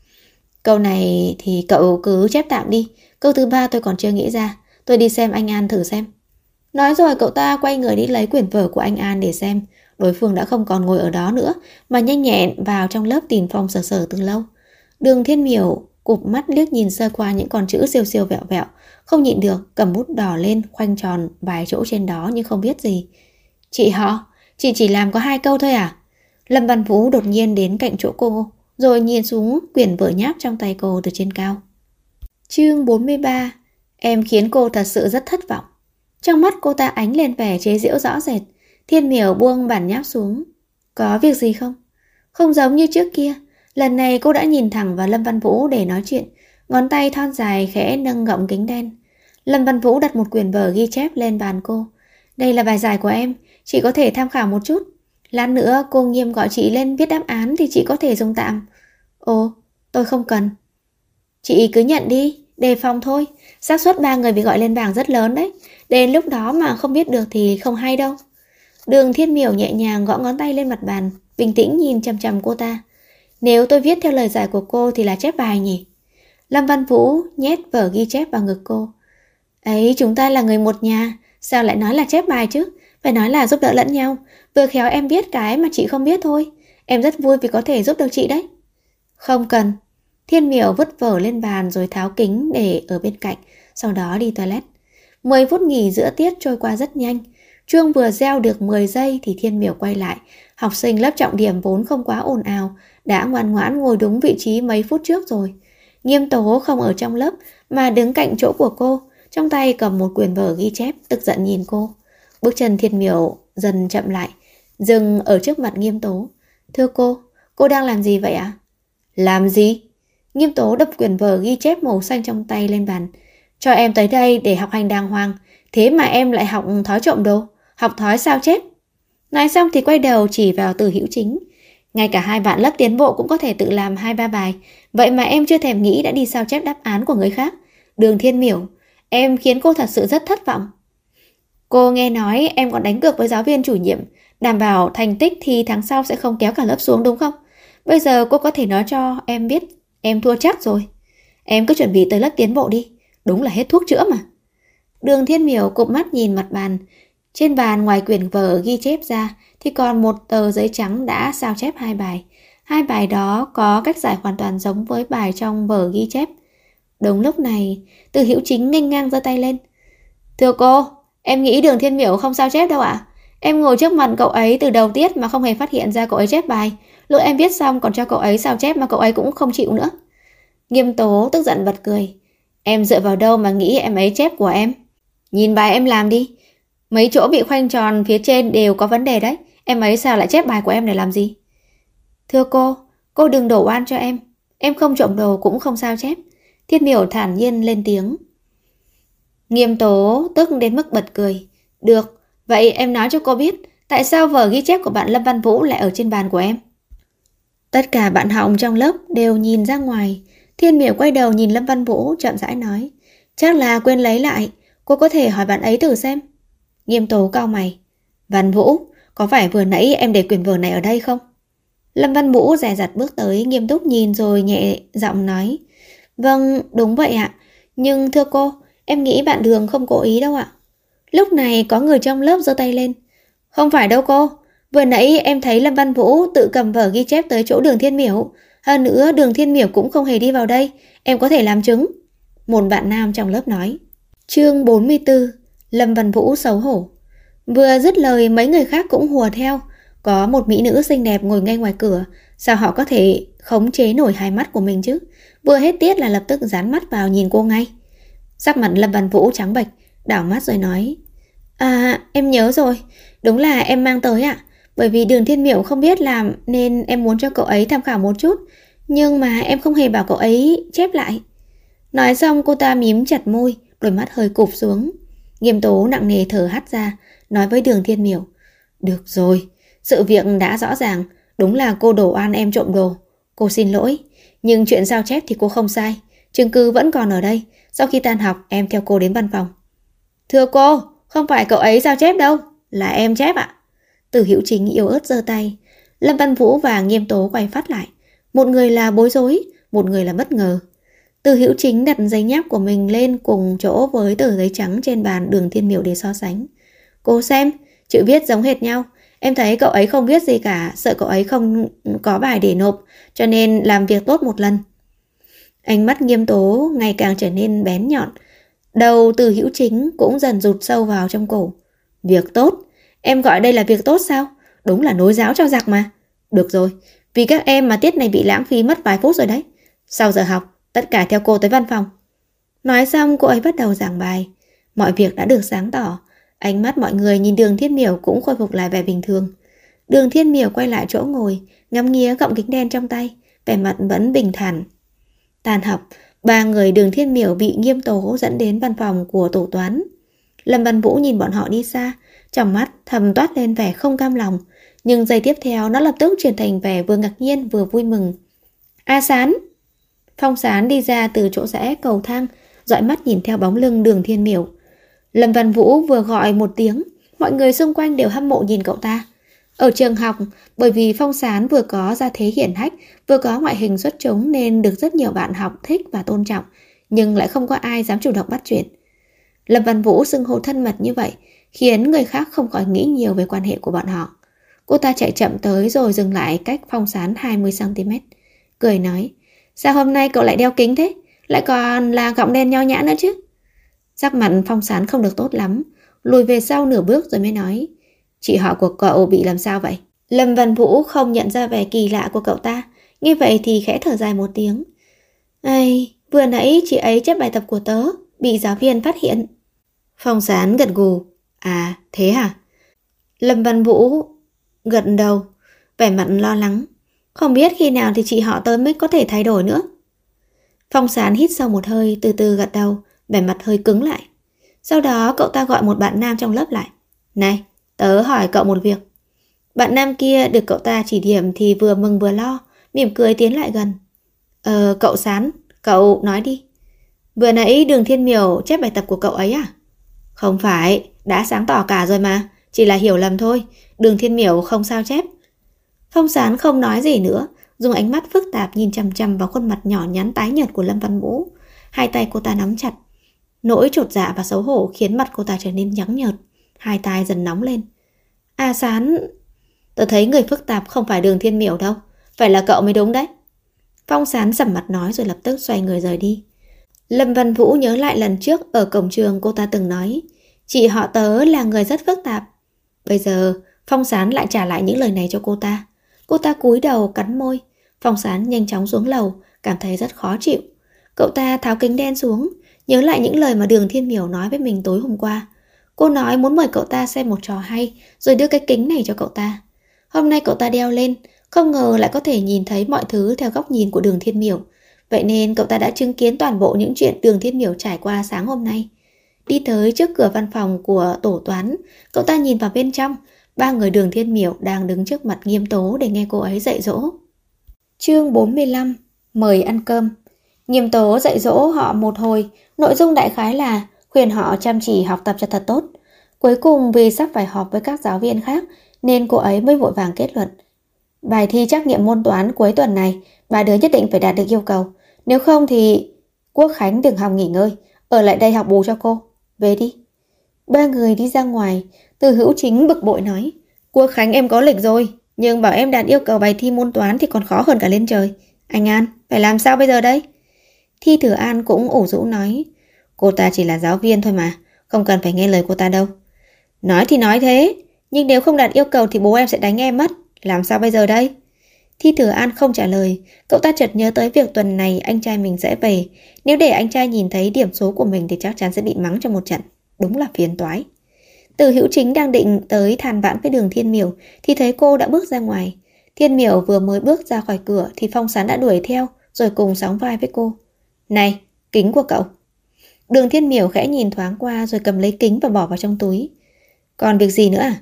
Câu này thì cậu cứ chép tạm đi, câu thứ 3 tôi còn chưa nghĩ ra, tôi đi xem anh An thử xem. Nói rồi cậu ta quay người đi lấy quyển vở của anh An để xem. Đối phương đã không còn ngồi ở đó nữa mà nhanh nhẹn vào trong lớp tìm Phong Sở Sở từ lâu. Đường Thiên Miểu cụp mắt liếc nhìn sơ qua những con chữ siêu siêu vẹo vẹo, không nhịn được cầm bút đỏ lên khoanh tròn vài chỗ trên đó nhưng không biết gì. Chị họ, chị chỉ làm có 2 câu thôi à? Lâm Văn Vũ đột nhiên đến cạnh chỗ cô, rồi nhìn xuống quyển vở nháp trong tay cô từ trên cao. Chương 43. Em khiến cô thật sự rất thất vọng. Trong mắt cô ta ánh lên vẻ chế giễu rõ rệt. Thiên Miểu buông bản nháp xuống. Có việc gì không? Không giống như trước kia. Lần này cô đã nhìn thẳng vào Lâm Văn Vũ để nói chuyện. Ngón tay thon dài khẽ nâng gọng kính đen. Lâm Văn Vũ đặt một quyển vở ghi chép lên bàn cô. Đây là bài giải của em, chị có thể tham khảo một chút. Lát nữa cô Nghiêm gọi chị lên viết đáp án thì chị có thể dùng tạm. Ồ, tôi không cần. Chị cứ nhận đi, đề phòng thôi. Xác suất 3 người bị gọi lên bảng rất lớn đấy. Đến lúc đó mà không biết được thì không hay đâu. Đường Thiên Miểu nhẹ nhàng gõ ngón tay lên mặt bàn, bình tĩnh nhìn chằm chằm cô ta. Nếu tôi viết theo lời giải của cô thì là chép bài nhỉ? Lâm Văn Vũ nhét vở ghi chép vào ngực cô. Ấy, chúng ta là người một nhà, sao lại nói là chép bài chứ? Phải nói là giúp đỡ lẫn nhau. Vừa khéo em biết cái mà chị không biết thôi. Em rất vui vì có thể giúp được chị đấy. Không cần. Thiên Miểu vứt vở lên bàn rồi tháo kính để ở bên cạnh, sau đó đi toilet. 10 phút nghỉ giữa tiết trôi qua rất nhanh. Chuông vừa reo được 10 giây thì Thiên Miểu quay lại. Học sinh lớp trọng điểm vốn không quá ồn ào, đã ngoan ngoãn ngồi đúng vị trí mấy phút trước rồi. Nghiêm Tố không ở trong lớp mà đứng cạnh chỗ của cô, trong tay cầm một quyển vở ghi chép, tức giận nhìn cô. Bước chân Thiên Miểu dần chậm lại, dừng ở trước mặt Nghiêm Tố. Thưa cô đang làm gì vậy ạ? Làm gì? Nghiêm Tố đập quyển vở ghi chép màu xanh trong tay lên bàn. Cho em tới đây để học hành đàng hoàng, thế mà em lại học thói trộm đồ, học thói sao chép. Nói xong thì quay đầu chỉ vào Từ Hữu Chính. Ngay cả 2 bạn lớp tiến bộ cũng có thể tự làm 2-3 bài, vậy mà em chưa thèm nghĩ đã đi sao chép đáp án của người khác. Đường Thiên Miểu, em khiến cô thật sự rất thất vọng. Cô nghe nói em còn đánh cược với giáo viên chủ nhiệm, đảm bảo thành tích thì tháng sau sẽ không kéo cả lớp xuống đúng không? Bây giờ cô có thể nói cho em biết em thua chắc rồi. Em cứ chuẩn bị tới lớp tiến bộ đi, đúng là hết thuốc chữa mà. Đường Thiên Miểu cụp mắt nhìn mặt bàn. Trên bàn ngoài quyển vở ghi chép ra thì còn một tờ giấy trắng đã sao chép 2 bài. 2 bài đó có cách giải hoàn toàn giống với bài trong vở ghi chép. Đúng lúc này, Từ Hữu Chính nghênh ngang giơ tay lên. Thưa cô, em nghĩ Đường Thiên Miểu không sao chép đâu ạ. Em ngồi trước mặt cậu ấy từ đầu tiết mà không hề phát hiện ra cậu ấy chép bài. Lúc em viết xong còn cho cậu ấy sao chép mà cậu ấy cũng không chịu nữa. Nghiêm Tố tức giận bật cười. Em dựa vào đâu mà nghĩ em ấy chép của em? Nhìn bài em làm đi. Mấy chỗ bị khoanh tròn phía trên đều có vấn đề đấy. Em ấy sao lại chép bài của em để làm gì? Thưa cô đừng đổ oan cho em. Em không trộm đồ cũng không sao chép. Thiên Miểu thản nhiên lên tiếng. Nghiêm Tố tức đến mức bật cười. Được, vậy em nói cho cô biết tại sao vở ghi chép của bạn Lâm Văn Vũ lại ở trên bàn của em? Tất cả bạn học trong lớp đều nhìn ra ngoài. Thiên Miểu quay đầu nhìn Lâm Văn Vũ chậm rãi nói, chắc là quên lấy lại, cô có thể hỏi bạn ấy thử xem. Nghiêm Tố cau mày, Văn Vũ, có phải vừa nãy em để quyển vở này ở đây không? Lâm Văn Vũ dè dặt bước tới, nghiêm túc nhìn rồi nhẹ giọng nói, vâng, đúng vậy ạ. Nhưng thưa cô, em nghĩ bạn Đường không cố ý đâu ạ. Lúc này có người trong lớp giơ tay lên, không phải đâu cô, vừa nãy em thấy Lâm Văn Vũ tự cầm vở ghi chép tới chỗ Đường Thiên Miểu. Hơn nữa Đường Thiên Miểu cũng không hề đi vào đây, em có thể làm chứng. Một bạn nam trong lớp nói. Chương 44. Lâm Văn Vũ xấu hổ. Vừa dứt lời mấy người khác cũng hùa theo. Có một mỹ nữ xinh đẹp ngồi ngay ngoài cửa, sao họ có thể khống chế nổi hai mắt của mình chứ? Vừa hết tiết là lập tức dán mắt vào nhìn cô ngay. Sắc mặt Lâm Văn Vũ trắng bệch, đảo mắt rồi nói, à, em nhớ rồi, đúng là em mang tới ạ. Bởi vì Đường Thiên Miểu không biết làm nên em muốn cho cậu ấy tham khảo một chút, nhưng mà em không hề bảo cậu ấy chép lại. Nói xong cô ta mím chặt môi, đôi mắt hơi cụp xuống. Nghiêm Tố nặng nề thở hắt ra, nói với Đường Thiên Miểu, được rồi, sự việc đã rõ ràng, đúng là cô đổ oan em trộm đồ. Cô xin lỗi, nhưng chuyện sao chép thì cô không sai, chứng cứ vẫn còn ở đây. Sau khi tan học em theo cô đến văn phòng. Thưa cô, không phải cậu ấy sao chép đâu, là em chép ạ. Từ Hữu Chính yếu ớt giơ tay. Lâm Văn Vũ và Nghiêm Tố quay phát lại. Một người là bối rối, một người là bất ngờ. Từ Hữu Chính đặt giấy nháp của mình lên cùng chỗ với tờ giấy trắng trên bàn Đường Thiên Miểu để so sánh. Cô xem, chữ viết giống hệt nhau. Em thấy cậu ấy không viết gì cả, sợ cậu ấy không có bài để nộp, cho nên làm việc tốt một lần. Ánh mắt Nghiêm Tố ngày càng trở nên bén nhọn. Đầu Từ Hữu Chính cũng dần rụt sâu vào trong cổ. Việc tốt? Em gọi đây là việc tốt sao? Đúng là nối giáo cho giặc mà. Được rồi, vì các em mà tiết này bị lãng phí mất vài phút rồi đấy. Sau giờ học, tất cả theo cô tới văn phòng. Nói xong cô ấy bắt đầu giảng bài. Mọi việc đã được sáng tỏ. Ánh mắt mọi người nhìn Đường Thiên Miểu cũng khôi phục lại vẻ bình thường. Đường Thiên Miểu quay lại chỗ ngồi, ngắm nghía gọng kính đen trong tay, vẻ mặt vẫn bình thản. Tan học, ba người Đường Thiên Miểu bị Nghiêm Tố dẫn đến văn phòng của tổ toán. Lâm Văn Vũ nhìn bọn họ đi xa, trong mắt thầm toát lên vẻ không cam lòng, nhưng giây tiếp theo nó lập tức chuyển thành vẻ vừa ngạc nhiên vừa vui mừng. A Sán! Phong Sán đi ra từ chỗ rẽ cầu thang, dõi mắt nhìn theo bóng lưng Đường Thiên Miểu. Lâm Văn Vũ vừa gọi một tiếng, mọi người xung quanh đều hâm mộ nhìn cậu ta. Ở trường học, bởi vì Phong Sán vừa có gia thế hiển hách, vừa có ngoại hình xuất chúng nên được rất nhiều bạn học thích và tôn trọng, nhưng lại không có ai dám chủ động bắt chuyện. Lâm Văn Vũ xưng hô thân mật như vậy, khiến người khác không khỏi nghĩ nhiều về quan hệ của bọn họ. Cô ta chạy chậm tới rồi dừng lại cách Phong Sán 20cm, cười nói, sao hôm nay cậu lại đeo kính thế, lại còn là gọng đen nho nhã nữa chứ? Sắc mặt Phong Sán không được tốt lắm, lùi về sau nửa bước rồi mới nói, chị họ của cậu bị làm sao vậy? Lâm Văn Vũ không nhận ra vẻ kỳ lạ của cậu ta, nghe vậy thì khẽ thở dài một tiếng. Ai, vừa nãy chị ấy chép bài tập của tớ, bị giáo viên phát hiện. Phong Sán gật gù, à thế hả? Lâm Văn Vũ gật đầu, vẻ mặt lo lắng, không biết khi nào thì chị họ tớ mới có thể thay đổi nữa. Phong Sán hít sâu một hơi, từ từ gật đầu, vẻ mặt hơi cứng lại. Sau đó cậu ta gọi một bạn nam trong lớp lại. Này, tớ hỏi cậu một việc. Bạn nam kia được cậu ta chỉ điểm thì vừa mừng vừa lo, mỉm cười tiến lại gần. Cậu Sán, cậu nói đi. Vừa nãy Đường Thiên Miểu chép bài tập của cậu ấy à? Không phải, đã sáng tỏ cả rồi mà, chỉ là hiểu lầm thôi, Đường Thiên Miểu không sao chép. Phong Sán không nói gì nữa, dùng ánh mắt phức tạp nhìn chằm chằm vào khuôn mặt nhỏ nhắn tái nhợt của Lâm Văn Vũ. Hai tay cô ta nắm chặt. Nỗi chột dạ và xấu hổ khiến mặt cô ta trở nên trắng nhợt, hai tai dần nóng lên. A Sán, tớ thấy người phức tạp không phải Đường Thiên Miểu đâu, phải là cậu mới đúng đấy. Phong Sán sầm mặt nói rồi lập tức xoay người rời đi. Lâm Văn Vũ nhớ lại lần trước ở cổng trường cô ta từng nói, chị họ tớ là người rất phức tạp. Bây giờ Phong Sán lại trả lại những lời này cho cô ta. Cô ta cúi đầu cắn môi. Phong Sán nhanh chóng xuống lầu, cảm thấy rất khó chịu. Cậu ta tháo kính đen xuống, nhớ lại những lời mà Đường Thiên Miểu nói với mình tối hôm qua. Cô nói muốn mời cậu ta xem một trò hay, rồi đưa cái kính này cho cậu ta. Hôm nay cậu ta đeo lên, không ngờ lại có thể nhìn thấy mọi thứ theo góc nhìn của Đường Thiên Miểu. Vậy nên cậu ta đã chứng kiến toàn bộ những chuyện Đường Thiên Miểu trải qua sáng hôm nay. Đi tới trước cửa văn phòng của tổ toán, cậu ta nhìn vào bên trong. Ba người Đường Thiên Miểu đang đứng trước mặt Nghiêm Tố để nghe cô ấy dạy dỗ. Chương 45. Mời ăn cơm. Nghiêm tố dạy dỗ họ một hồi, nội dung đại khái là khuyên họ chăm chỉ học tập cho thật tốt. Cuối cùng vì sắp phải họp với các giáo viên khác nên cô ấy mới vội vàng kết luận. Bài thi trắc nghiệm môn toán cuối tuần này, ba đứa nhất định phải đạt được yêu cầu. Nếu không thì Quốc Khánh đừng hòng nghỉ ngơi, ở lại đây học bù cho cô. Về đi. Ba người đi ra ngoài, Từ Hữu Chính bực bội nói. Quốc Khánh em có lịch rồi, nhưng bảo em đạt yêu cầu bài thi môn toán thì còn khó hơn cả lên trời. Anh An, phải làm sao bây giờ đây? Thi Thừa An cũng ủ rũ nói. Cô ta chỉ là giáo viên thôi mà, không cần phải nghe lời cô ta đâu. Nói thì nói thế, nhưng nếu không đạt yêu cầu thì bố em sẽ đánh em mất. Làm sao bây giờ đây? Thi Thừa An không trả lời. Cậu ta chợt nhớ tới việc tuần này anh trai mình sẽ về. Nếu để anh trai nhìn thấy điểm số của mình thì chắc chắn sẽ bị mắng cho một trận. Đúng là phiền toái. Từ Hữu Chính đang định tới than vãn với Đường Thiên Miểu thì thấy cô đã bước ra ngoài. Thiên Miểu vừa mới bước ra khỏi cửa thì Phong Sán đã đuổi theo rồi cùng sóng vai với cô. Này, kính của cậu. Đường Thiên Miểu khẽ nhìn thoáng qua rồi cầm lấy kính và bỏ vào trong túi. Còn việc gì nữa à?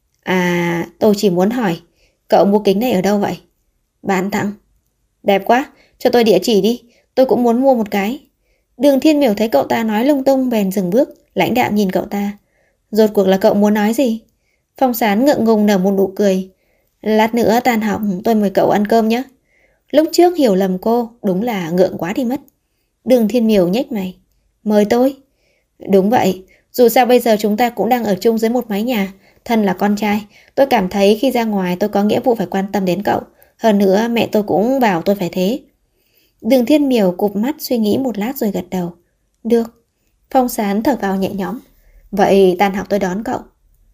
À, tôi chỉ muốn hỏi, cậu mua kính này ở đâu vậy? Bán tặng. Đẹp quá, cho tôi địa chỉ đi, tôi cũng muốn mua một cái. Đường Thiên Miểu thấy cậu ta nói lung tung bèn dừng bước, lãnh đạm nhìn cậu ta. Rốt cuộc là cậu muốn nói gì? Phong Sán ngượng ngùng nở một nụ cười. Lát nữa tan học tôi mời cậu ăn cơm nhé. Lúc trước hiểu lầm cô, đúng là ngượng quá đi mất. Đường Thiên Miểu nhếch mày. Mời tôi? Đúng vậy, dù sao bây giờ chúng ta cũng đang ở chung dưới một mái nhà. Thân là con trai, tôi cảm thấy khi ra ngoài tôi có nghĩa vụ phải quan tâm đến cậu. Hơn nữa mẹ tôi cũng bảo tôi phải thế. Đường Thiên Miểu cụp mắt suy nghĩ một lát rồi gật đầu. Được. Phong Sán thở vào nhẹ nhõm. Vậy tan học tôi đón cậu.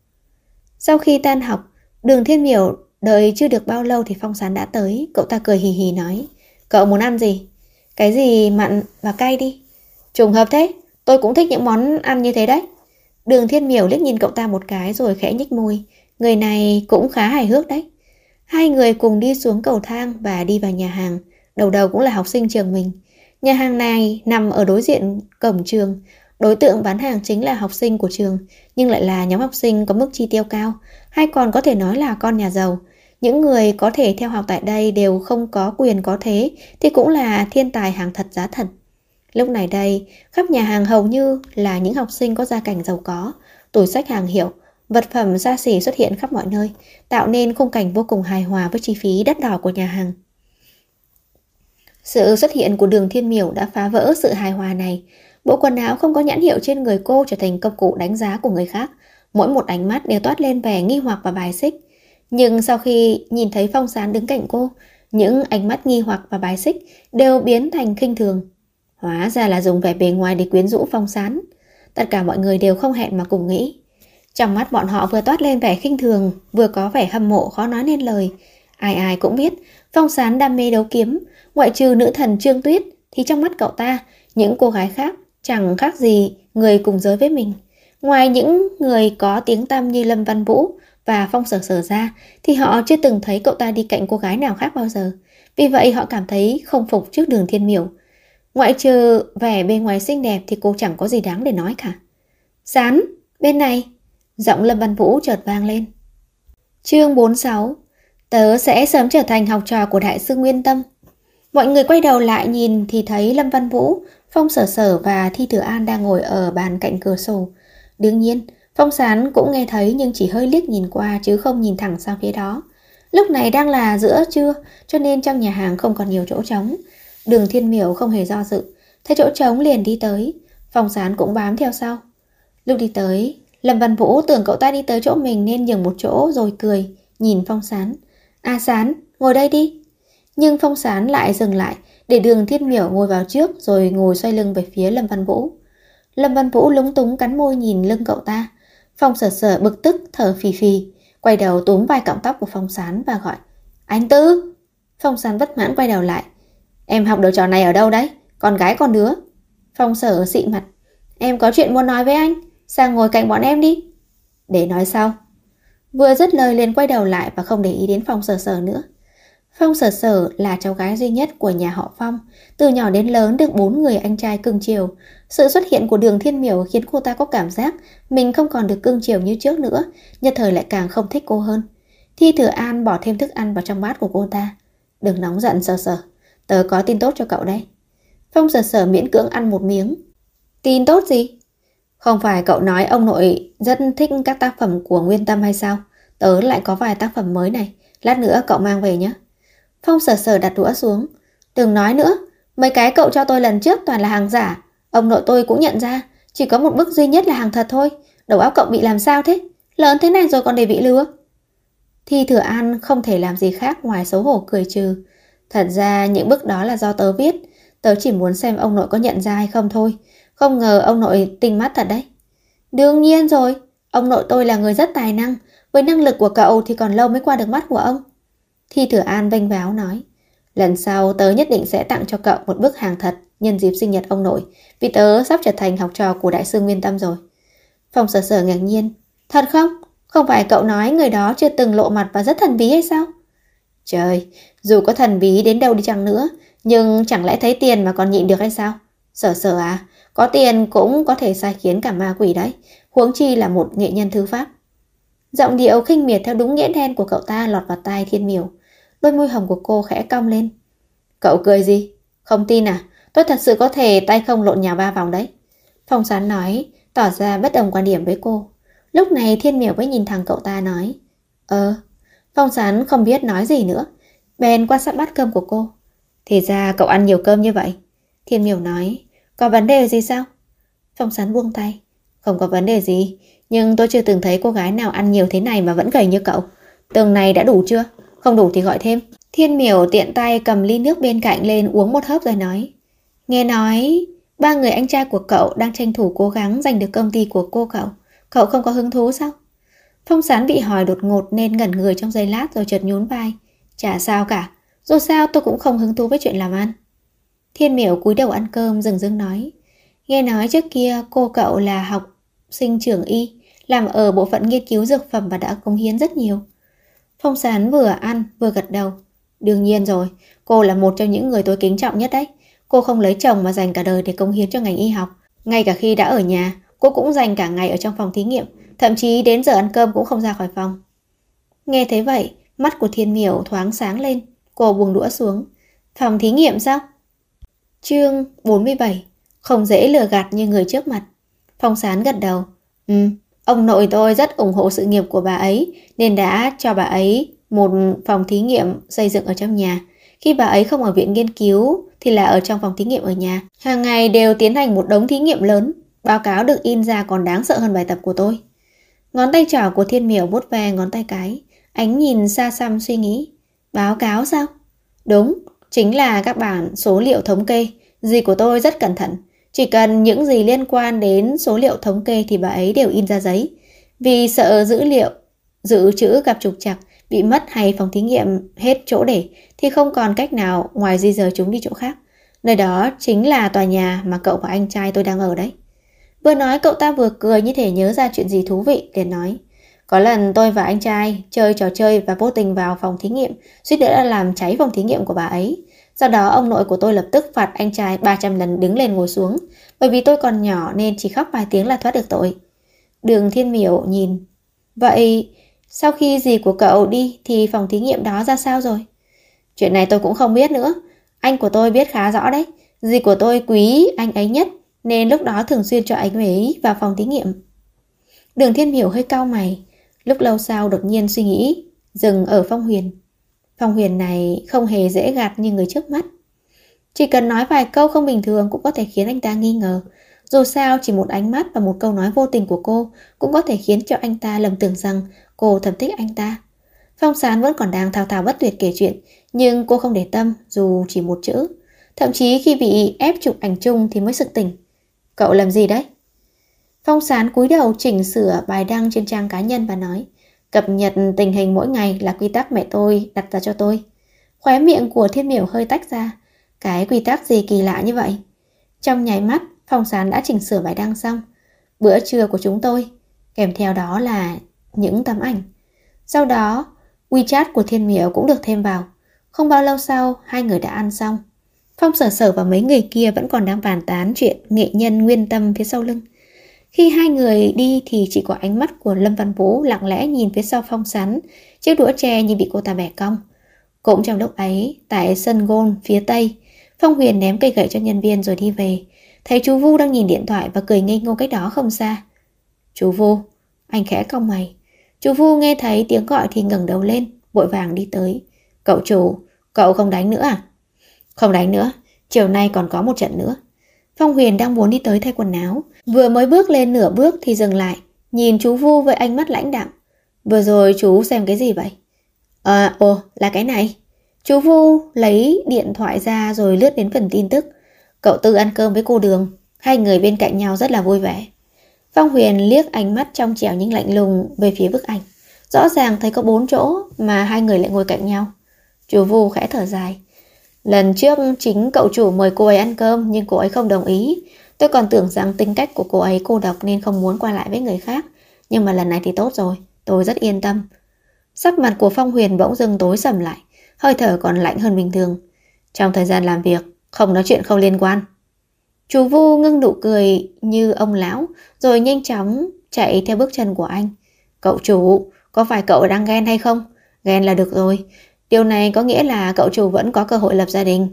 Sau khi tan học, Đường Thiên Miểu đợi chưa được bao lâu thì Phong Sán đã tới. Cậu ta cười hì hì nói. Cậu muốn ăn gì? Cái gì mặn và cay đi. Trùng hợp thế, tôi cũng thích những món ăn như thế đấy. Đường Thiên Miểu liếc nhìn cậu ta một cái rồi khẽ nhếch môi. Người này cũng khá hài hước đấy. Hai người cùng đi xuống cầu thang và đi vào nhà hàng. Đầu đầu cũng là học sinh trường mình. Nhà hàng này nằm ở đối diện cổng trường. Đối tượng bán hàng chính là học sinh của trường, nhưng lại là nhóm học sinh có mức chi tiêu cao, hay còn có thể nói là con nhà giàu. Những người có thể theo học tại đây đều không có quyền có thế, thì cũng là thiên tài hàng thật giá thật. Lúc này đây, khắp nhà hàng hầu như là những học sinh có gia cảnh giàu có, tủ sách hàng hiệu, vật phẩm xa xỉ xuất hiện khắp mọi nơi, tạo nên khung cảnh vô cùng hài hòa với chi phí đắt đỏ của nhà hàng. Sự xuất hiện của Đường Thiên Miểu đã phá vỡ sự hài hòa này. Bộ quần áo không có nhãn hiệu trên người cô trở thành công cụ đánh giá của người khác. Mỗi một ánh mắt đều toát lên vẻ nghi hoặc và bài xích. Nhưng sau khi nhìn thấy Phong Sán đứng cạnh cô, những ánh mắt nghi hoặc và bài xích đều biến thành khinh thường. Hóa ra là dùng vẻ bề ngoài để quyến rũ Phong Sán. Tất cả mọi người đều không hẹn mà cùng nghĩ. Trong mắt bọn họ vừa toát lên vẻ khinh thường, vừa có vẻ hâm mộ khó nói nên lời. Ai ai cũng biết Phong Sán đam mê đấu kiếm, ngoại trừ nữ thần Trương Tuyết thì trong mắt cậu ta, những cô gái khác chẳng khác gì người cùng giới với mình. Ngoài những người có tiếng tăm như Lâm Văn Vũ và Phong Sở Sở ra thì họ chưa từng thấy cậu ta đi cạnh cô gái nào khác bao giờ. Vì vậy họ cảm thấy không phục trước Đường Thiên Miểu. Ngoại trừ vẻ bề ngoài xinh đẹp thì cô chẳng có gì đáng để nói cả. Sán, bên này. Giọng Lâm Văn Vũ chợt vang lên. Chương 46. Tớ sẽ sớm trở thành học trò của Đại sư Nguyên Tâm. Mọi người quay đầu lại nhìn thì thấy Lâm Văn Vũ, Phong Sở Sở và Thi Thừa An đang ngồi ở bàn cạnh cửa sổ. Đương nhiên, Phong Sán cũng nghe thấy nhưng chỉ hơi liếc nhìn qua chứ không nhìn thẳng sang phía đó. Lúc này đang là giữa trưa cho nên trong nhà hàng không còn nhiều chỗ trống. Đường Thiên Miểu không hề do dự, thấy chỗ trống liền đi tới. Phong Sán cũng bám theo sau. Lúc đi tới, Lâm Văn Vũ tưởng cậu ta đi tới chỗ mình nên nhường một chỗ rồi cười, nhìn Phong Sán. À Sán, ngồi đây đi. Nhưng Phong Sán lại dừng lại để Đường Thiên Miểu ngồi vào trước rồi ngồi xoay lưng về phía Lâm Văn Vũ. Lâm Văn Vũ lúng túng cắn môi nhìn lưng cậu ta. Phong Sở Sở bực tức thở phì phì, quay đầu túm vai cọng tóc của Phong Sán và gọi. Anh Tư! Phong Sán bất mãn quay đầu lại. Em học được trò này ở đâu đấy? Con gái con đứa. Phong Sở xị mặt. Em có chuyện muốn nói với anh, sang ngồi cạnh bọn em đi. Để nói sau. Vừa dứt lời liền quay đầu lại và không để ý đến Phong Sở Sở nữa. Phong Sở Sở là cháu gái duy nhất của nhà họ Phong, từ nhỏ đến lớn được 4 người anh trai cưng chiều. Sự xuất hiện của Đường Thiên Miểu khiến cô ta có cảm giác mình không còn được cưng chiều như trước nữa, nhất thời lại càng không thích cô hơn. Thi Thừa An bỏ thêm thức ăn vào trong bát của cô ta. Đừng nóng giận Sở Sở, tớ có tin tốt cho cậu đây. Phong Sở Sở miễn cưỡng ăn một miếng. Tin tốt gì? Không phải cậu nói ông nội rất thích các tác phẩm của Nguyên Tâm hay sao? Tớ lại có vài tác phẩm mới này, lát nữa cậu mang về nhé. Phong Sở Sở đặt đũa xuống. Đừng nói nữa, mấy cái cậu cho tôi lần trước toàn là hàng giả. Ông nội tôi cũng nhận ra, chỉ có một bức duy nhất là hàng thật thôi. Đầu óc cậu bị làm sao thế? Lớn thế này rồi còn để bị lừa. Thi Thừa An không thể làm gì khác ngoài xấu hổ cười trừ. Thật ra những bức đó là do tớ viết. Tớ chỉ muốn xem ông nội có nhận ra hay không thôi. Không ngờ ông nội tinh mắt thật đấy. Đương nhiên rồi, ông nội tôi là người rất tài năng. Với năng lực của cậu thì còn lâu mới qua được mắt của ông. Thi Thừa An vênh váo nói. Lần sau tớ nhất định sẽ tặng cho cậu một bức hàng thật nhân dịp sinh nhật ông nội, vì tớ sắp trở thành học trò của đại sư Nguyên Tâm rồi. Phong Sở Sở ngạc nhiên. Thật không? Không phải cậu nói người đó chưa từng lộ mặt và rất thần bí hay sao? Trời, dù có thần bí đến đâu đi chăng nữa, nhưng chẳng lẽ thấy tiền mà còn nhịn được hay sao? Sở Sở à, có tiền cũng có thể sai khiến cả ma quỷ đấy, huống chi là một nghệ nhân thư pháp. Giọng điệu khinh miệt theo đúng nghĩa đen của cậu ta lọt vào tai Thiên Miểu. Đôi môi hồng của cô khẽ cong lên. Cậu cười gì? Không tin à? Tôi thật sự có thể tay không lộn nhà 3 vòng đấy. Phong Sán nói, tỏ ra bất đồng quan điểm với cô. Lúc này Thiên Miểu mới nhìn thẳng cậu ta nói. Phong Sán không biết nói gì nữa. Bèn quan sát bát cơm của cô. Thì ra cậu ăn nhiều cơm như vậy. Thiên Miểu nói, có vấn đề gì sao? Phong Sán buông tay. Không có vấn đề gì, nhưng tôi chưa từng thấy cô gái nào ăn nhiều thế này mà vẫn gầy như cậu. Từng này đã đủ chưa? Không đủ thì gọi thêm. Thiên Miểu tiện tay cầm ly nước bên cạnh lên uống một hớp rồi nói. Nghe nói 3 người anh trai của cậu đang tranh thủ cố gắng giành được công ty của cô cậu. Cậu không có hứng thú sao? Phong Sán bị hỏi đột ngột nên ngẩn người trong giây lát rồi chợt nhún vai. Chả sao cả, dù sao tôi cũng không hứng thú với chuyện làm ăn. Thiên Miểu cúi đầu ăn cơm dừng dưng nói. Nghe nói trước kia cô cậu là học sinh trưởng y, làm ở bộ phận nghiên cứu dược phẩm và đã cống hiến rất nhiều. Phong Sán vừa ăn vừa gật đầu. Đương nhiên rồi, cô là một trong những người tôi kính trọng nhất đấy. Cô không lấy chồng mà dành cả đời để cống hiến cho ngành y học. Ngay cả khi đã ở nhà, cô cũng dành cả ngày ở trong phòng thí nghiệm, thậm chí đến giờ ăn cơm cũng không ra khỏi phòng. Nghe thấy vậy, mắt của Thiên Miểu thoáng sáng lên. Cô buông đũa xuống. Phòng thí nghiệm sao? Chương 47. Không dễ lừa gạt như người trước mặt. Phong Sán gật đầu. Ông nội tôi rất ủng hộ sự nghiệp của bà ấy, nên đã cho bà ấy một phòng thí nghiệm xây dựng ở trong nhà. Khi bà ấy không ở viện nghiên cứu thì là ở trong phòng thí nghiệm ở nhà. Hàng ngày đều tiến hành một đống thí nghiệm lớn. Báo cáo được in ra còn đáng sợ hơn bài tập của tôi. Ngón tay trỏ của Thiên Miểu vuốt ve ngón tay cái. Ánh nhìn xa xăm suy nghĩ. Báo cáo sao? Đúng, chính là các bản số liệu thống kê. Dì của tôi rất cẩn thận. Chỉ cần những gì liên quan đến số liệu thống kê thì bà ấy đều in ra giấy. Vì sợ dữ liệu dự trữ gặp trục trặc, bị mất hay phòng thí nghiệm hết chỗ để thì không còn cách nào ngoài di dời chúng đi chỗ khác. Nơi đó chính là tòa nhà mà cậu và anh trai tôi đang ở đấy. Vừa nói cậu ta vừa cười như thể nhớ ra chuyện gì thú vị, liền nói. Có lần tôi và anh trai chơi trò chơi và vô tình vào phòng thí nghiệm, suýt nữa đã làm cháy phòng thí nghiệm của bà ấy. Sau đó ông nội của tôi lập tức phạt anh trai 300 lần đứng lên ngồi xuống, bởi vì tôi còn nhỏ nên chỉ khóc vài tiếng là thoát được tội. Đường Thiên Miểu nhìn. Vậy sau khi dì của cậu đi thì phòng thí nghiệm đó ra sao rồi? Chuyện này tôi cũng không biết nữa. Anh của tôi biết khá rõ đấy. Dì của tôi quý anh ấy nhất, nên lúc đó thường xuyên cho anh ấy vào phòng thí nghiệm. Đường Thiên Miểu hơi cau mày. Lúc lâu sau đột nhiên suy nghĩ dừng ở Phong Huyền. Phong Huyền này không hề dễ gạt như người trước mắt. Chỉ cần nói vài câu không bình thường cũng có thể khiến anh ta nghi ngờ. Dù sao chỉ một ánh mắt và một câu nói vô tình của cô cũng có thể khiến cho anh ta lầm tưởng rằng cô thầm thích anh ta. Phong Sán vẫn còn đang thao thao bất tuyệt kể chuyện, nhưng cô không để tâm dù chỉ một chữ. Thậm chí khi bị ép chụp ảnh chung thì mới sực tỉnh. Cậu làm gì đấy? Phong Sán cúi đầu chỉnh sửa bài đăng trên trang cá nhân và nói. Cập nhật tình hình mỗi ngày là quy tắc mẹ tôi đặt ra cho tôi. Khóe miệng của Thiên Miểu hơi tách ra. Cái quy tắc gì kỳ lạ như vậy? Trong nháy mắt, Phong Sán đã chỉnh sửa bài đăng xong. Bữa trưa của chúng tôi, kèm theo đó là những tấm ảnh. Sau đó, WeChat của Thiên Miểu cũng được thêm vào. Không bao lâu sau, hai người đã ăn xong. Phong Sở Sở và mấy người kia vẫn còn đang bàn tán chuyện nghệ nhân Nguyên Tâm phía sau lưng. Khi hai người đi thì chỉ có ánh mắt của Lâm Văn Vũ lặng lẽ nhìn phía sau Phong Sán, chiếc đũa tre như bị cô ta bẻ cong. Cũng trong lúc ấy, tại sân golf phía tây, Phong Huyền ném cây gậy cho nhân viên rồi đi về. Thấy chú Vu đang nhìn điện thoại và cười ngây ngô cách đó không xa. Chú Vu, anh khẽ cau mày. Chú Vu nghe thấy tiếng gọi thì ngẩng đầu lên, vội vàng đi tới. Cậu chủ, cậu không đánh nữa à? Không đánh nữa, chiều nay còn có một trận nữa. Phong Huyền đang muốn đi tới thay quần áo, vừa mới bước lên nửa bước thì dừng lại, nhìn chú Vu với ánh mắt lãnh đạm. Vừa rồi chú xem cái gì vậy? Là cái này. Chú Vu lấy điện thoại ra rồi lướt đến phần tin tức. Cậu Tư ăn cơm với cô Đường, hai người bên cạnh nhau rất là vui vẻ. Phong Huyền liếc ánh mắt trong trẻo nhưng lạnh lùng về phía bức ảnh. Rõ ràng thấy có 4 chỗ mà hai người lại ngồi cạnh nhau. Chú Vu khẽ thở dài. Lần trước chính cậu chủ mời cô ấy ăn cơm nhưng cô ấy không đồng ý. Tôi còn tưởng rằng tính cách của cô ấy cô độc nên không muốn qua lại với người khác. Nhưng mà lần này thì tốt rồi, tôi rất yên tâm. Sắc mặt của Phong Huyền bỗng dưng tối sầm lại, hơi thở còn lạnh hơn bình thường. Trong thời gian làm việc, không nói chuyện không liên quan. Chú Vu ngưng nụ cười như ông lão, rồi nhanh chóng chạy theo bước chân của anh. Cậu chủ, có phải cậu đang ghen hay không? Ghen là được rồi. Điều này có nghĩa là cậu chủ vẫn có cơ hội lập gia đình.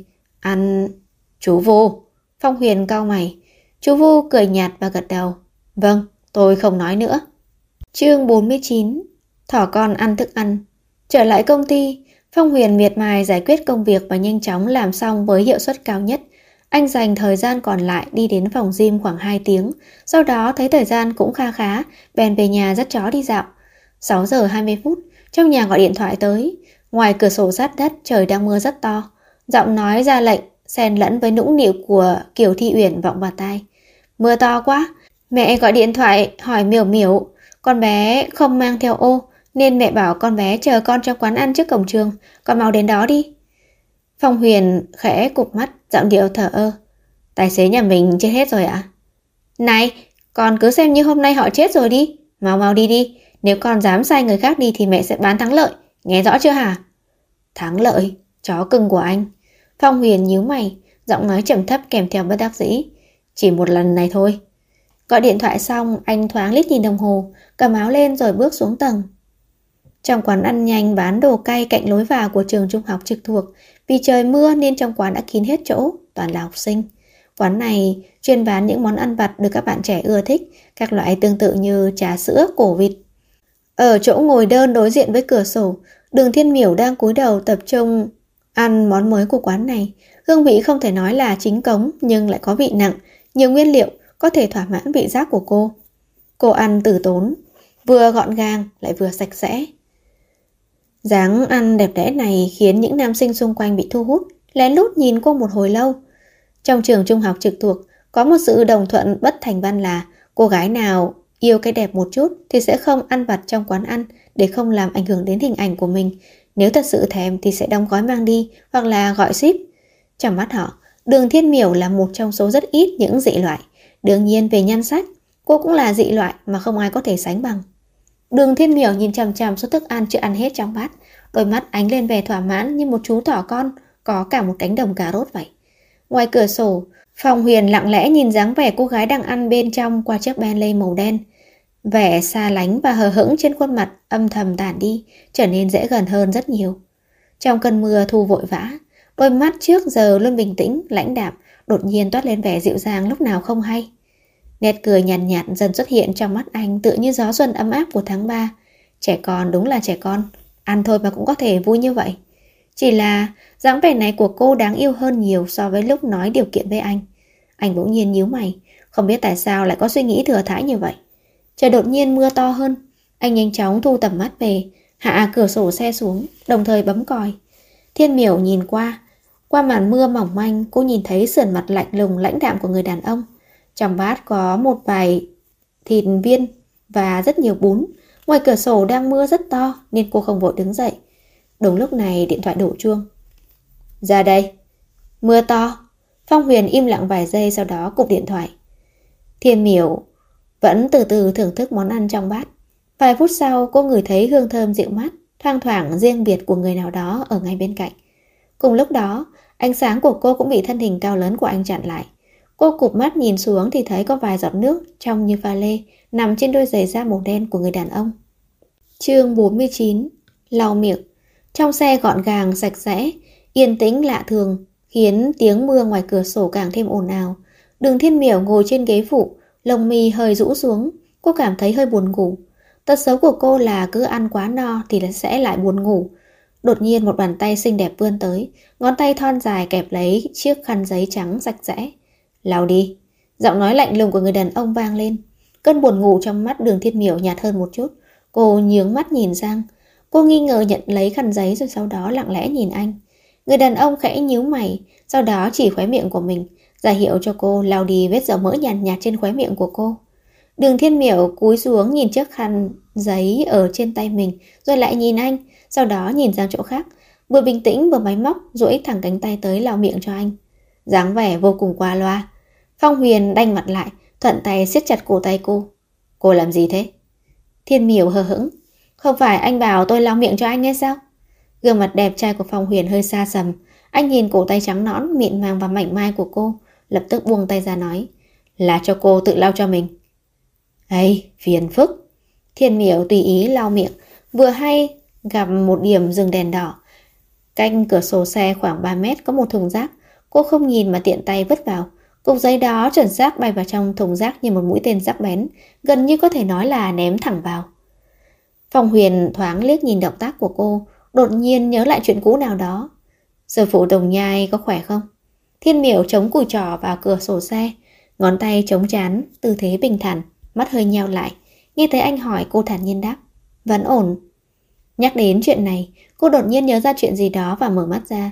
Chú Vu. Phong Huyền cau mày. Chú Vu cười nhạt và gật đầu. Vâng, tôi không nói nữa. Chương 49. Thỏ con ăn thức ăn. Trở lại công ty, Phong Huyền miệt mài giải quyết công việc và nhanh chóng làm xong với hiệu suất cao nhất. Anh dành thời gian còn lại đi đến phòng gym khoảng 2 tiếng, sau đó thấy thời gian cũng kha khá, bèn về nhà dắt chó đi dạo. 6 giờ 20 phút, trong nhà gọi điện thoại tới. Ngoài cửa sổ sát đất trời đang mưa rất to. Giọng nói ra lệnh, xen lẫn với nũng nịu của Kiều Thi Uyển vọng vào tai. Mưa to quá, mẹ gọi điện thoại hỏi Miểu Miểu, con bé không mang theo ô, nên mẹ bảo con bé chờ con trong quán ăn trước cổng trường, con mau đến đó đi. Phong Huyền khẽ cụp mắt, giọng điệu thở ơ. Tài xế nhà mình chết hết rồi ạ? Này, con cứ xem như hôm nay họ chết rồi đi. Mau mau đi đi, nếu con dám sai người khác đi thì mẹ sẽ bán thắng lợi. Nghe rõ chưa hả? Thắng lợi, chó cưng của anh. Phong Huyền nhíu mày, giọng nói trầm thấp kèm theo bất đắc dĩ. Chỉ một lần này thôi. Gọi điện thoại xong, anh thoáng liếc nhìn đồng hồ, cầm áo lên rồi bước xuống tầng. Trong quán ăn nhanh bán đồ cay cạnh lối vào của trường trung học trực thuộc, vì trời mưa nên trong quán đã kín hết chỗ, toàn là học sinh. Quán này chuyên bán những món ăn vặt được các bạn trẻ ưa thích, các loại tương tự như trà sữa, cổ vịt. Ở chỗ ngồi đơn đối diện với cửa sổ, Đường Thiên Miểu đang cúi đầu tập trung ăn món mới của quán này. Hương vị không thể nói là chính cống nhưng lại có vị nặng, nhiều nguyên liệu có thể thỏa mãn vị giác của cô. Cô ăn từ tốn, vừa gọn gàng lại vừa sạch sẽ. Dáng ăn đẹp đẽ này khiến những nam sinh xung quanh bị thu hút, lén lút nhìn cô một hồi lâu. Trong trường trung học trực thuộc có một sự đồng thuận bất thành văn là cô gái nào yêu cái đẹp một chút thì sẽ không ăn vặt trong quán ăn để không làm ảnh hưởng đến hình ảnh của mình. Nếu thật sự thèm thì sẽ đóng gói mang đi hoặc là gọi ship. Trong mắt họ, Đường Thiên Miểu là một trong số rất ít những dị loại. Đương nhiên về nhan sắc, cô cũng là dị loại mà không ai có thể sánh bằng. Đường Thiên Miểu nhìn chằm chằm số thức ăn chưa ăn hết trong bát, đôi mắt ánh lên vẻ thỏa mãn như một chú thỏ con có cả một cánh đồng cà rốt vậy. Ngoài cửa sổ, Phong Huyền lặng lẽ nhìn dáng vẻ cô gái đang ăn bên trong qua chiếc Bentley màu đen. Vẻ xa lánh và hờ hững trên khuôn mặt âm thầm tản đi, trở nên dễ gần hơn rất nhiều. Trong cơn mưa thu vội vã, đôi mắt trước giờ luôn bình tĩnh, lãnh đạm, đột nhiên toát lên vẻ dịu dàng lúc nào không hay. Nét cười nhàn nhạt dần xuất hiện trong mắt anh tựa như gió xuân ấm áp của tháng 3. Trẻ con đúng là trẻ con, ăn thôi mà cũng có thể vui như vậy. Chỉ là dáng vẻ này của cô đáng yêu hơn nhiều so với lúc nói điều kiện với anh. Anh bỗng nhiên nhíu mày, không biết tại sao lại có suy nghĩ thừa thãi như vậy. Trời đột nhiên mưa to hơn, anh nhanh chóng thu tầm mắt về, hạ cửa sổ xe xuống, đồng thời bấm còi. Thiên Miểu nhìn qua màn mưa mỏng manh, cô nhìn thấy sườn mặt lạnh lùng lãnh đạm của người đàn ông. Trong bát có một vài thịt viên và rất nhiều bún. Ngoài cửa sổ đang mưa rất to nên cô không vội đứng dậy. Đúng lúc này điện thoại đổ chuông. Ra đây. Mưa to. Phong Huyền im lặng vài giây, sau đó cụp điện thoại. Thiên Miểu vẫn từ từ thưởng thức món ăn trong bát. Vài phút sau cô ngửi thấy hương thơm dịu mát, thoang thoảng riêng biệt của người nào đó ở ngay bên cạnh. Cùng lúc đó, ánh sáng của cô cũng bị thân hình cao lớn của anh chặn lại. Cô cụp mắt nhìn xuống thì thấy có vài giọt nước trong như pha lê nằm trên đôi giày da màu đen của người đàn ông. Chương 49. Lau miệng. Trong xe gọn gàng, sạch sẽ, yên tĩnh lạ thường, khiến tiếng mưa ngoài cửa sổ càng thêm ồn ào. Đường Thiên Miểu ngồi trên ghế phụ, lông mi hơi rũ xuống, cô cảm thấy hơi buồn ngủ. Tật xấu của cô là cứ ăn quá no thì sẽ lại buồn ngủ. Đột nhiên một bàn tay xinh đẹp vươn tới, ngón tay thon dài kẹp lấy chiếc khăn giấy trắng sạch sẽ. Lau đi. Giọng nói lạnh lùng của người đàn ông vang lên. Cơn buồn ngủ trong mắt Đường Thiên Miểu nhạt hơn một chút. Cô nhướng mắt nhìn sang. Cô nghi ngờ nhận lấy khăn giấy rồi sau đó lặng lẽ nhìn anh. Người đàn ông khẽ nhíu mày, sau đó chỉ khóe miệng của mình, ra hiệu cho cô lau đi vết dầu mỡ nhàn nhạt trên khóe miệng của cô. Đường Thiên Miểu cúi xuống nhìn chiếc khăn giấy ở trên tay mình, rồi lại nhìn anh, sau đó nhìn sang chỗ khác, vừa bình tĩnh vừa máy móc duỗi thẳng cánh tay tới lau miệng cho anh. Dáng vẻ vô cùng qua loa. Phong Huyền đanh mặt lại, thuận tay siết chặt cổ tay cô. Cô làm gì thế? Thiên Miểu hờ hững. Không phải anh bảo tôi lau miệng cho anh hay sao? Gương mặt đẹp trai của Phong Huyền hơi xa sầm. Anh nhìn cổ tay trắng nõn, mịn màng và mảnh mai của cô, lập tức buông tay ra nói. Là cho cô tự lau cho mình. Ây, phiền phức. Thiên Miểu tùy ý lau miệng. Vừa hay gặp một điểm dừng đèn đỏ. Cạnh cửa sổ xe khoảng 3 mét có một thùng rác. Cô không nhìn mà tiện tay vứt vào. Cục giấy đó chuẩn xác bay vào trong thùng rác như một mũi tên sắc bén, gần như có thể nói là ném thẳng vào. Phong Huyền thoáng liếc nhìn động tác của cô, đột nhiên nhớ lại chuyện cũ nào đó. Sư phụ Đồng Nhai có khỏe không? Thiên Miểu chống cùi trỏ vào cửa sổ xe, ngón tay chống trán, tư thế bình thản, mắt hơi nheo lại. Nghe thấy anh hỏi, cô thản nhiên đáp. Vẫn ổn. Nhắc đến chuyện này, cô đột nhiên nhớ ra chuyện gì đó và mở mắt ra.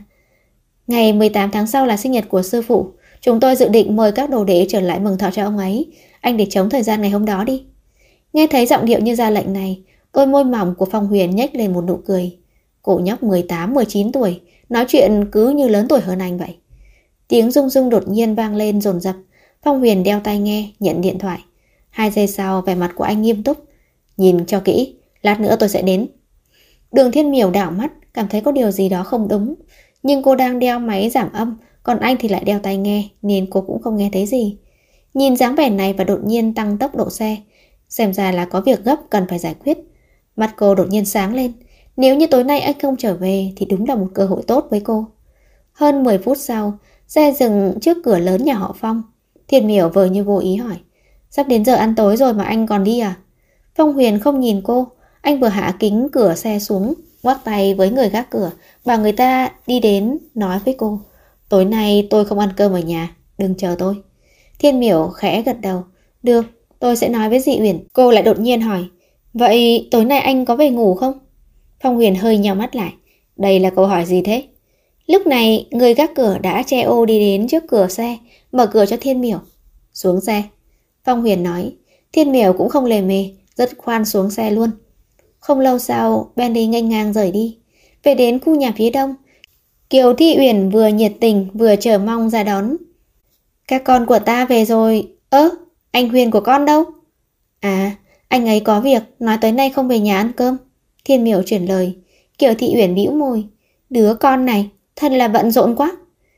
Ngày 18 tháng sau là sinh nhật của sư phụ. Chúng tôi dự định mời các đồ đệ trở lại mừng thọ cho ông ấy. Anh để trống thời gian ngày hôm đó đi. Nghe thấy giọng điệu như ra lệnh này, đôi môi mỏng của Phong Huyền nhếch lên một nụ cười. Cô nhóc 18-19 tuổi, nói chuyện cứ như lớn tuổi hơn anh vậy. Tiếng rung rung đột nhiên vang lên dồn dập. Phong Huyền đeo tai nghe, nhận điện thoại. 2 giây sau, vẻ mặt của anh nghiêm túc. Nhìn cho kỹ, lát nữa tôi sẽ đến. Đường Thiên Miểu đảo mắt, cảm thấy có điều gì đó không đúng. Nhưng cô đang đeo máy giảm âm, còn anh thì lại đeo tai nghe, nên cô cũng không nghe thấy gì. Nhìn dáng vẻ này và đột nhiên tăng tốc độ xe, xem ra là có việc gấp cần phải giải quyết. Mắt cô đột nhiên sáng lên. Nếu như tối nay anh không trở về thì đúng là một cơ hội tốt với cô. Hơn 10 phút sau, xe dừng trước cửa lớn nhà họ Phong. Thiên Miểu vờ như vô ý hỏi. Sắp đến giờ ăn tối rồi mà anh còn đi à? Phong Huyền không nhìn cô. Anh vừa hạ kính cửa xe xuống, ngoắc tay với người gác cửa, bảo người ta đi đến nói với cô. Tối nay tôi không ăn cơm ở nhà, đừng chờ tôi. Thiên Miểu khẽ gật đầu. Được, tôi sẽ nói với Dị Uyển. Cô lại đột nhiên hỏi. Vậy tối nay anh có về ngủ không? Phong Huyền hơi nheo mắt lại. Đây là câu hỏi gì thế? Lúc này người gác cửa đã che ô đi đến trước cửa xe, mở cửa cho Thiên Miểu. Xuống xe. Phong Huyền nói. Thiên Miểu cũng không lề mề, rất khoan xuống xe luôn. Không lâu sau, Benny nghênh ngang rời đi. Về đến khu nhà phía đông, Kiều Thị Uyển vừa nhiệt tình vừa chờ mong ra đón. Các con của ta về rồi. Anh Huyền của con đâu? À, anh ấy có việc, nói tới nay không về nhà ăn cơm. Thiên Miểu chuyển lời. Kiều Thị Uyển bĩu môi. Đứa con này, thật là bận rộn quá.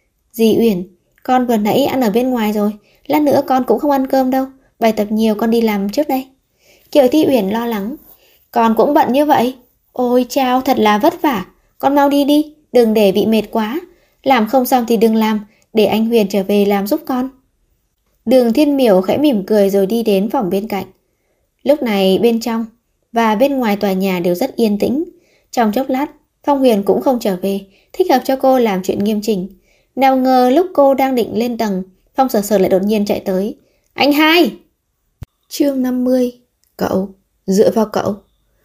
Dì Uyển, con vừa nãy ăn ở bên ngoài rồi, lát nữa con cũng không ăn cơm đâu. Bài tập nhiều con đi làm trước đây. Kiều Thị Uyển lo lắng. Con cũng bận như vậy. Ôi chao, thật là vất vả. Con mau đi đi, đừng để bị mệt quá. Làm không xong thì đừng làm, để anh Huyền trở về làm giúp con. Đường Thiên Miểu khẽ mỉm cười rồi đi đến phòng bên cạnh. Lúc này bên trong và bên ngoài tòa nhà đều rất yên tĩnh. Trong chốc lát, Phong Huyền cũng không trở về, thích hợp cho cô làm chuyện nghiêm chỉnh. Nào ngờ lúc cô đang định lên tầng, Phong Sở Sở lại đột nhiên chạy tới. Anh hai! Chương 50. Cậu, dựa vào cậu.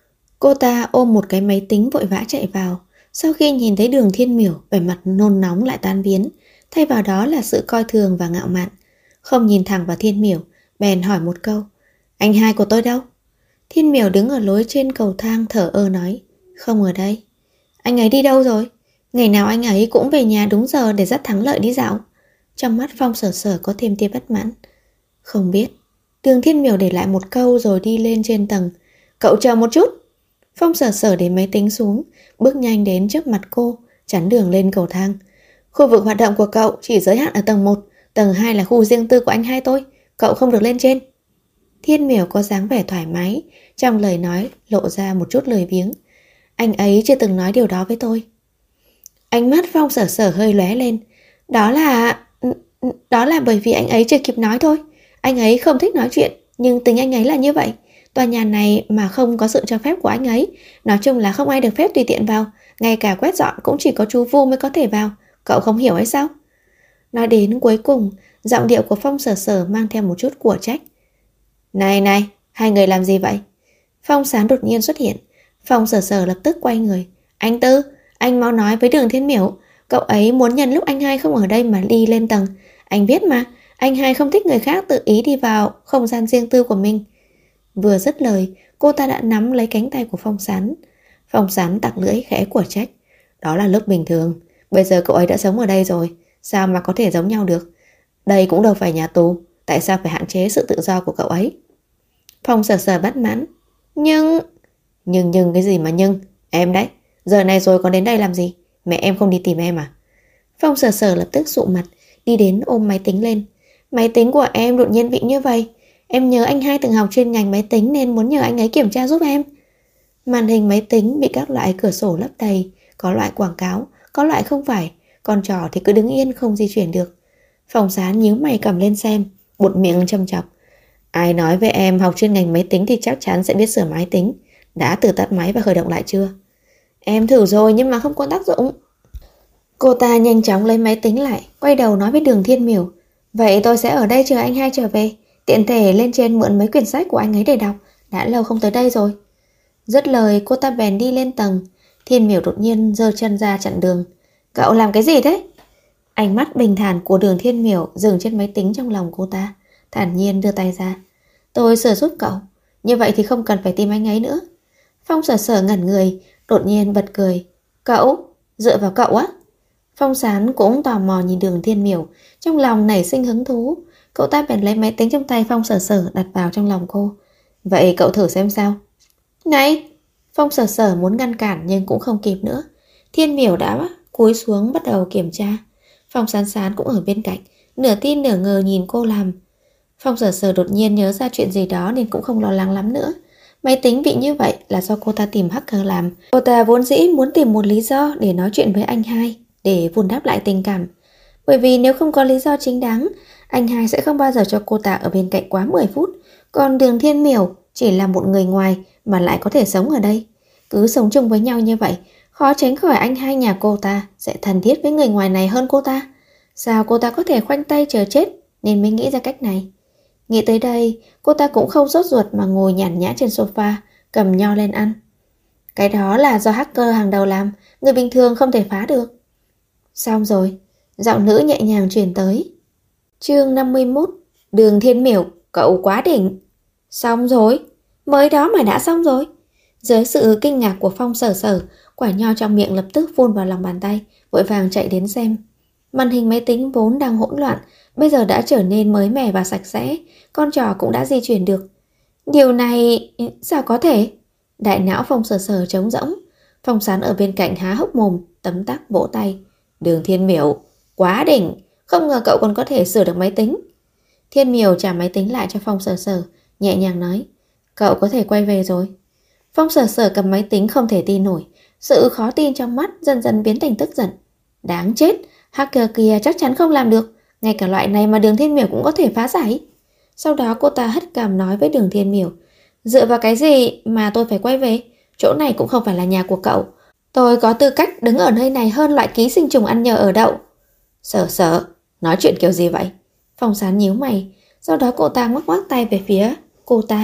Cô ta ôm một cái máy tính vội vã chạy vào. Sau khi nhìn thấy Đường Thiên Miểu, vẻ mặt nôn nóng lại tan biến, thay vào đó là sự coi thường và ngạo mạn. Không nhìn thẳng vào Thiên Miểu, bèn hỏi một câu. Anh hai của tôi đâu? Thiên Miểu đứng ở lối trên cầu thang thở ơ nói. Không ở đây. Anh ấy đi đâu rồi? Ngày nào anh ấy cũng về nhà đúng giờ để dắt Thắng Lợi đi dạo. Trong mắt Phong Sở Sở có thêm tia bất mãn. Không biết. Đường Thiên Miểu để lại một câu rồi đi lên trên tầng. Cậu chờ một chút. Phong Sở Sở để máy tính xuống, bước nhanh đến trước mặt cô, chắn đường lên cầu thang. Khu vực hoạt động của cậu chỉ giới hạn ở tầng 1, tầng 2 là khu riêng tư của anh hai tôi, cậu không được lên trên. Thiên Miểu có dáng vẻ thoải mái, trong lời nói lộ ra một chút lười biếng. Anh ấy chưa từng nói điều đó với tôi. Ánh mắt Phong Sở Sở hơi lóe lên. Đó là... Đó là bởi vì anh ấy chưa kịp nói thôi. Anh ấy không thích nói chuyện, nhưng tính anh ấy là như vậy. Tòa nhà này mà không có sự cho phép của anh ấy, nói chung là không ai được phép tùy tiện vào. Ngay cả quét dọn cũng chỉ có chú Vu mới có thể vào. Cậu không hiểu hay sao? Nói đến cuối cùng, giọng điệu của Phong Sở Sở mang theo một chút của trách. Này này, hai người làm gì vậy? Phong Sán đột nhiên xuất hiện. Phong Sở Sở lập tức quay người. Anh Tư, anh mau nói với Đường Thiên Miểu. Cậu ấy muốn nhân lúc anh hai không ở đây mà đi lên tầng. Anh biết mà, anh hai không thích người khác tự ý đi vào không gian riêng tư của mình. Vừa dứt lời, cô ta đã nắm lấy cánh tay của Phong Sán. Phong Sán tặc lưỡi khẽ của trách. Đó là lúc bình thường. Bây giờ cậu ấy đã sống ở đây rồi, sao mà có thể giống nhau được? Đây cũng đâu phải nhà tù, tại sao phải hạn chế sự tự do của cậu ấy? Phong Sở Sở bất mãn. Nhưng cái gì mà nhưng? Em đấy, giờ này rồi còn đến đây làm gì? Mẹ em không đi tìm em à? Phong Sở Sở lập tức sụ mặt, đi đến ôm máy tính lên. Máy tính của em đột nhiên bị như vậy. Em nhớ anh hai từng học chuyên ngành máy tính nên muốn nhờ anh ấy kiểm tra giúp em. Màn hình máy tính bị các loại cửa sổ lấp đầy, có loại quảng cáo, có loại không phải. Con trò thì cứ đứng yên không di chuyển được. Phong Sán nhíu mày cầm lên xem, buột miệng châm chọc. Ai nói với em học chuyên ngành máy tính thì chắc chắn sẽ biết sửa máy tính. Đã tự tắt máy và khởi động lại chưa? Em thử rồi nhưng mà không có tác dụng. Cô ta nhanh chóng lấy máy tính lại, quay đầu nói với Đường Thiên Miểu. Vậy tôi sẽ ở đây chờ anh hai trở về, tiện thể lên trên mượn mấy quyển sách của anh ấy để đọc. Đã lâu không tới đây rồi. Dứt lời cô ta bèn đi lên tầng. Thiên Miểu đột nhiên giơ chân ra chặn đường. Cậu làm cái gì thế? Ánh mắt bình thản của Đường Thiên Miểu dừng trên máy tính trong lòng cô ta, thản nhiên đưa tay ra. Tôi sửa giúp cậu. Như vậy thì không cần phải tìm anh ấy nữa. Phong Sở Sở ngẩn người, đột nhiên bật cười. Cậu? Dựa vào cậu á? Phong Sán cũng tò mò nhìn Đường Thiên Miểu, trong lòng nảy sinh hứng thú. Cậu ta bèn lấy máy tính trong tay Phong Sở Sở đặt vào trong lòng cô. Vậy cậu thử xem sao. Này! Phong Sở Sở muốn ngăn cản nhưng cũng không kịp nữa. Thiên Miểu đã cúi xuống bắt đầu kiểm tra. Phong Sán Sán cũng ở bên cạnh, nửa tin nửa ngờ nhìn cô làm. Phong Sở Sở đột nhiên nhớ ra chuyện gì đó nên cũng không lo lắng lắm nữa. Máy tính bị như vậy là do cô ta tìm hacker làm. Cô ta vốn dĩ muốn tìm một lý do để nói chuyện với anh hai, để vun đắp lại tình cảm. Bởi vì nếu không có lý do chính đáng, anh hai sẽ không bao giờ cho cô ta ở bên cạnh quá 10 phút. Còn Đường Thiên Miểu chỉ là một người ngoài mà lại có thể sống ở đây. Cứ sống chung với nhau như vậy, khó tránh khỏi anh hai nhà cô ta sẽ thân thiết với người ngoài này hơn cô ta. Sao cô ta có thể khoanh tay chờ chết, nên mới nghĩ ra cách này. Nghĩ tới đây, cô ta cũng không sốt ruột mà ngồi nhàn nhã trên sofa, cầm nho lên ăn. Cái đó là do hacker hàng đầu làm, người bình thường không thể phá được. Xong rồi, giọng nữ nhẹ nhàng truyền tới. Chương 51, Đường Thiên Miểu, cậu quá đỉnh. Xong rồi, mới đó mà đã xong rồi. Dưới sự kinh ngạc của Phong Sở Sở, quả nho trong miệng lập tức vun vào lòng bàn tay, vội vàng chạy đến xem. Màn hình máy tính vốn đang hỗn loạn, bây giờ đã trở nên mới mẻ và sạch sẽ, con trò cũng đã di chuyển được. Điều này sao có thể? Đại não Phong Sở Sở trống rỗng. Phong Sán ở bên cạnh há hốc mồm, tấm tắc vỗ tay. Đường Thiên Miểu, quá đỉnh, không ngờ cậu còn có thể sửa được máy tính. Thiên Miểu trả máy tính lại cho Phong Sở Sở, nhẹ nhàng nói. Cậu có thể quay về rồi. Phong Sở Sở cầm máy tính không thể tin nổi, sự khó tin trong mắt dần dần biến thành tức giận. Đáng chết, hacker kia chắc chắn không làm được, ngay cả loại này mà Đường Thiên Miểu cũng có thể phá giải. Sau đó cô ta hất cằm nói với Đường Thiên Miểu. Dựa vào cái gì mà tôi phải quay về? Chỗ này cũng không phải là nhà của cậu. Tôi có tư cách đứng ở nơi này hơn loại ký sinh trùng ăn nhờ ở đậu. Sở Sở, nói chuyện kiểu gì vậy? Phong Sán nhíu mày. Sau đó cô ta ngoắc ngoắc tay về phía cô ta.